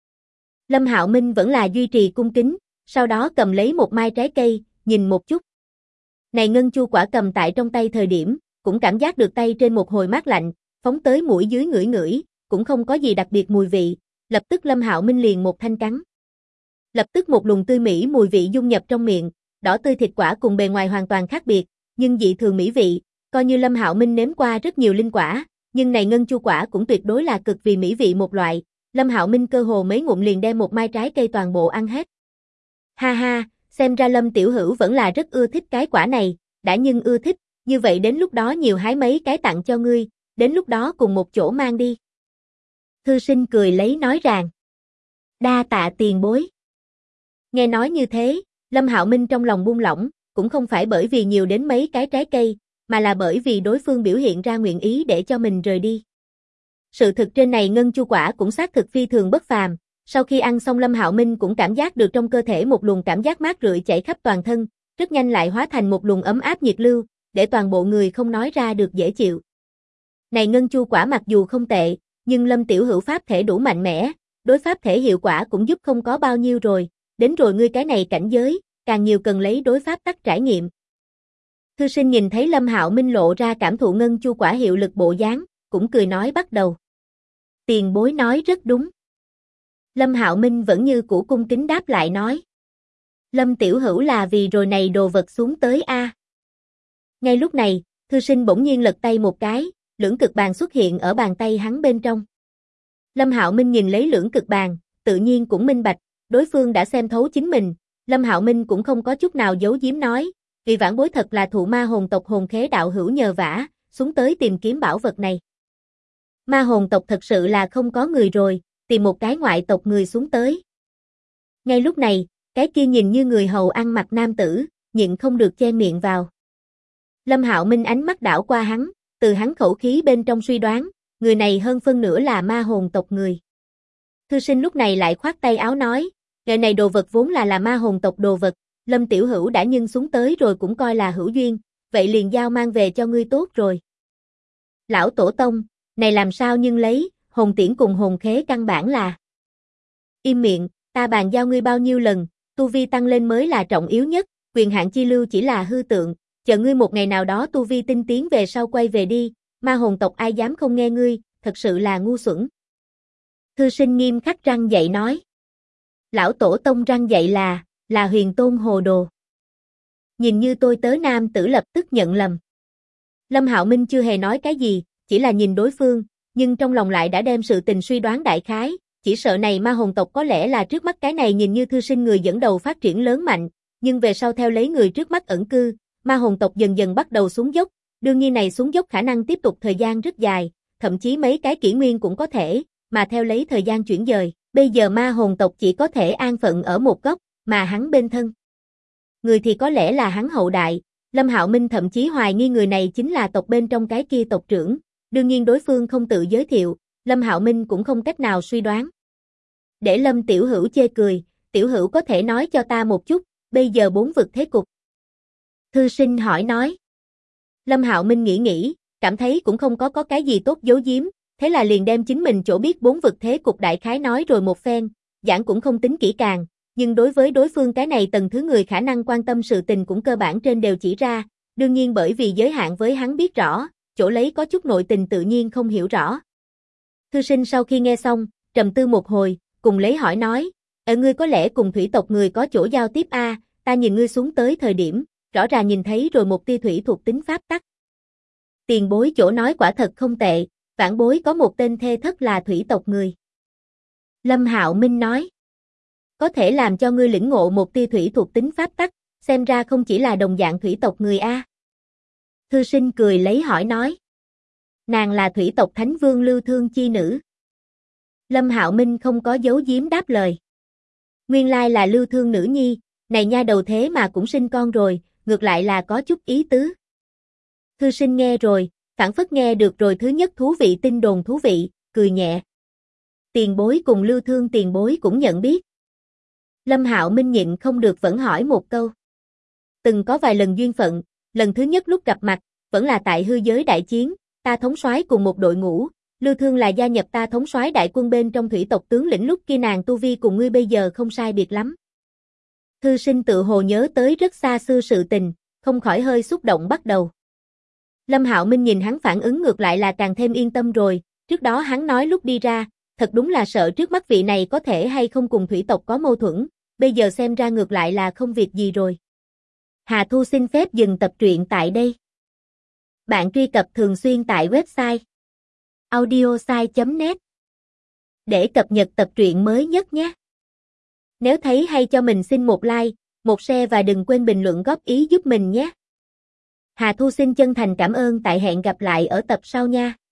Speaker 1: Lâm Hạo Minh vẫn là duy trì cung kính, sau đó cầm lấy một mai trái cây, nhìn một chút. Này ngân chu quả cầm tại trong tay thời điểm, cũng cảm giác được tay trên một hồi mát lạnh, phóng tới mũi dưới ngửi ngửi, cũng không có gì đặc biệt mùi vị, lập tức Lâm Hạo Minh liền một thanh cắn. Lập tức một luồng tươi mỹ mùi vị dung nhập trong miệng, đỏ tươi thịt quả cùng bề ngoài hoàn toàn khác biệt, nhưng dị thường mỹ vị, coi như Lâm Hạo Minh nếm qua rất nhiều linh quả, nhưng này ngân chu quả cũng tuyệt đối là cực vì mỹ vị một loại, Lâm Hạo Minh cơ hồ mấy ngụm liền đem một mai trái cây toàn bộ ăn hết. Ha ha, xem ra Lâm tiểu hữu vẫn là rất ưa thích cái quả này, đã nhưng ưa thích, như vậy đến lúc đó nhiều hái mấy cái tặng cho ngươi, đến lúc đó cùng một chỗ mang đi. Thư Sinh cười lấy nói rằng, đa tạ tiền bối. Nghe nói như thế, Lâm Hạo Minh trong lòng buông lỏng, cũng không phải bởi vì nhiều đến mấy cái trái cây, mà là bởi vì đối phương biểu hiện ra nguyện ý để cho mình rời đi. Sự thực trên này ngân chu quả cũng xác thực phi thường bất phàm, sau khi ăn xong Lâm Hạo Minh cũng cảm giác được trong cơ thể một luồng cảm giác mát rượi chảy khắp toàn thân, rất nhanh lại hóa thành một luồng ấm áp nhiệt lưu, để toàn bộ người không nói ra được dễ chịu. Này ngân chu quả mặc dù không tệ, nhưng Lâm tiểu hữu pháp thể đủ mạnh mẽ, đối pháp thể hiệu quả cũng giúp không có bao nhiêu rồi, đến rồi ngươi cái này cảnh giới, càng nhiều cần lấy đối pháp tắc trải nghiệm. Thư Sinh nhìn thấy Lâm Hạo Minh lộ ra cảm thụ ngân chu quả hiệu lực bộ dáng, cũng cười nói bắt đầu. Tiền bối nói rất đúng. Lâm Hạo Minh vẫn như cũ cung kính đáp lại nói. Lâm tiểu hữu là vì rồi này đồ vật xuống tới a. Ngay lúc này, Thư Sinh bỗng nhiên lật tay một cái, lưỡng cực bàn xuất hiện ở bàn tay hắn bên trong. Lâm Hạo Minh nhìn lấy lưỡng cực bàn, tự nhiên cũng minh bạch, đối phương đã xem thấu chính mình, Lâm Hạo Minh cũng không có chút nào giấu giếm nói, vì vãn bối thật là thụ ma hồn tộc hồn khế đạo hữu nhờ vả, xuống tới tìm kiếm bảo vật này. Ma hồn tộc thật sự là không có người rồi, tìm một cái ngoại tộc người xuống tới. Ngay lúc này, cái kia nhìn như người hầu ăn mặc nam tử, nhịn không được che miệng vào. Lâm Hạo Minh ánh mắt đảo qua hắn, từ hắn khẩu khí bên trong suy đoán, người này hơn phân nửa là ma hồn tộc người. Thư Sinh lúc này lại khoát tay áo nói, nghề này đồ vật vốn là ma hồn tộc đồ vật, Lâm tiểu hữu đã nhưng xuống tới rồi cũng coi là hữu duyên, vậy liền giao mang về cho ngươi tốt rồi. Lão tổ tông, này làm sao nhưng lấy, hồn tiễn cùng hồn khế căn bản là. Im miệng, ta bàn giao ngươi bao nhiêu lần, tu vi tăng lên mới là trọng yếu nhất, quyền hạn chi lưu chỉ là hư tượng, chờ ngươi một ngày nào đó tu vi tinh tiến về sau quay về đi, ma hồn tộc ai dám không nghe ngươi, thật sự là ngu xuẩn. Thư Sinh nghiêm khắc răng dạy nói. Lão tổ tông răng dạy là huyền tôn hồ đồ. Nhìn như tôi tớ nam tử lập tức nhận lầm. Lâm Hạo Minh chưa hề nói cái gì, chỉ là nhìn đối phương, nhưng trong lòng lại đã đem sự tình suy đoán đại khái, chỉ sợ này ma hồn tộc có lẽ là trước mắt cái này nhìn như Thư Sinh người dẫn đầu phát triển lớn mạnh, nhưng về sau theo lấy người trước mắt ẩn cư, ma hồn tộc dần dần bắt đầu xuống dốc, đương nhiên này xuống dốc khả năng tiếp tục thời gian rất dài, thậm chí mấy cái kỷ nguyên cũng có thể, mà theo lấy thời gian chuyển dời, bây giờ ma hồn tộc chỉ có thể an phận ở một góc, mà hắn bên thân. Người thì có lẽ là hắn hậu đại, Lâm Hạo Minh thậm chí hoài nghi người này chính là tộc bên trong cái kia tộc trưởng, đương nhiên đối phương không tự giới thiệu, Lâm Hạo Minh cũng không cách nào suy đoán. Để Lâm tiểu hữu chê cười, tiểu hữu có thể nói cho ta một chút, bây giờ bốn vực thế cục. Thư Sinh hỏi nói. Lâm Hạo Minh nghĩ, cảm thấy cũng không có cái gì tốt giấu giếm, thế là liền đem chính mình chỗ biết bốn vực thế cục đại khái nói rồi một phen, giảng cũng không tính kỹ càng, nhưng đối với đối phương cái này tầng thứ người khả năng quan tâm sự tình cũng cơ bản trên đều chỉ ra, đương nhiên bởi vì giới hạn với hắn biết rõ, chỗ lấy có chút nội tình tự nhiên không hiểu rõ. Thư sinh sau khi nghe xong, trầm tư một hồi, cùng lấy hỏi nói, ngươi có lẽ cùng thủy tộc người có chỗ giao tiếp a, ta nhìn ngươi xuống tới thời điểm, rõ ràng nhìn thấy rồi một tia thủy thuộc tính pháp tắc. Tiền bối chỗ nói quả thật không tệ, vãn bối có một tên thê thất là thủy tộc người. Lâm Hạo Minh nói, có thể làm cho ngươi lĩnh ngộ một tia thủy thuộc tính pháp tắc, xem ra không chỉ là đồng dạng thủy tộc người a. Thư sinh cười lấy hỏi nói, nàng là thủy tộc Thánh Vương Lưu Thương chi nữ. Lâm Hạo Minh không có giấu giếm đáp lời. Nguyên lai là Lưu Thương nữ nhi, này nha đầu thế mà cũng sinh con rồi, ngược lại là có chút ý tứ. Thư sinh nghe rồi, phảng phất nghe được rồi thứ nhất thú vị tin đồn thú vị, cười nhẹ. Tiền bối cùng Lưu Thương tiền bối cũng nhận biết. Lâm Hạo Minh nhịn không được vẫn hỏi một câu. Từng có vài lần duyên phận, lần thứ nhất lúc gặp mặt, vẫn là tại hư giới đại chiến, ta thống soái cùng một đội ngũ, Lưu Thương là gia nhập ta thống soái đại quân bên trong thủy tộc tướng lĩnh lúc kia nàng tu vi cùng ngươi bây giờ không sai biệt lắm. Thư sinh tự hồ nhớ tới rất xa xưa sự tình, không khỏi hơi xúc động bắt đầu. Lâm Hạo Minh nhìn hắn phản ứng ngược lại là càng thêm yên tâm rồi, trước đó hắn nói lúc đi ra, thật đúng là sợ trước mắt vị này có thể hay không cùng thủy tộc có mâu thuẫn, bây giờ xem ra ngược lại là không việc gì rồi. Hà Thu xin phép dừng tập truyện tại đây. Bạn truy cập thường xuyên tại website audiosai.net để cập nhật tập truyện mới nhất nhé. Nếu thấy hay cho mình xin một like, một share và đừng quên bình luận góp ý giúp mình nhé. Hà Thu xin chân thành cảm ơn tại hẹn gặp lại ở tập sau nha.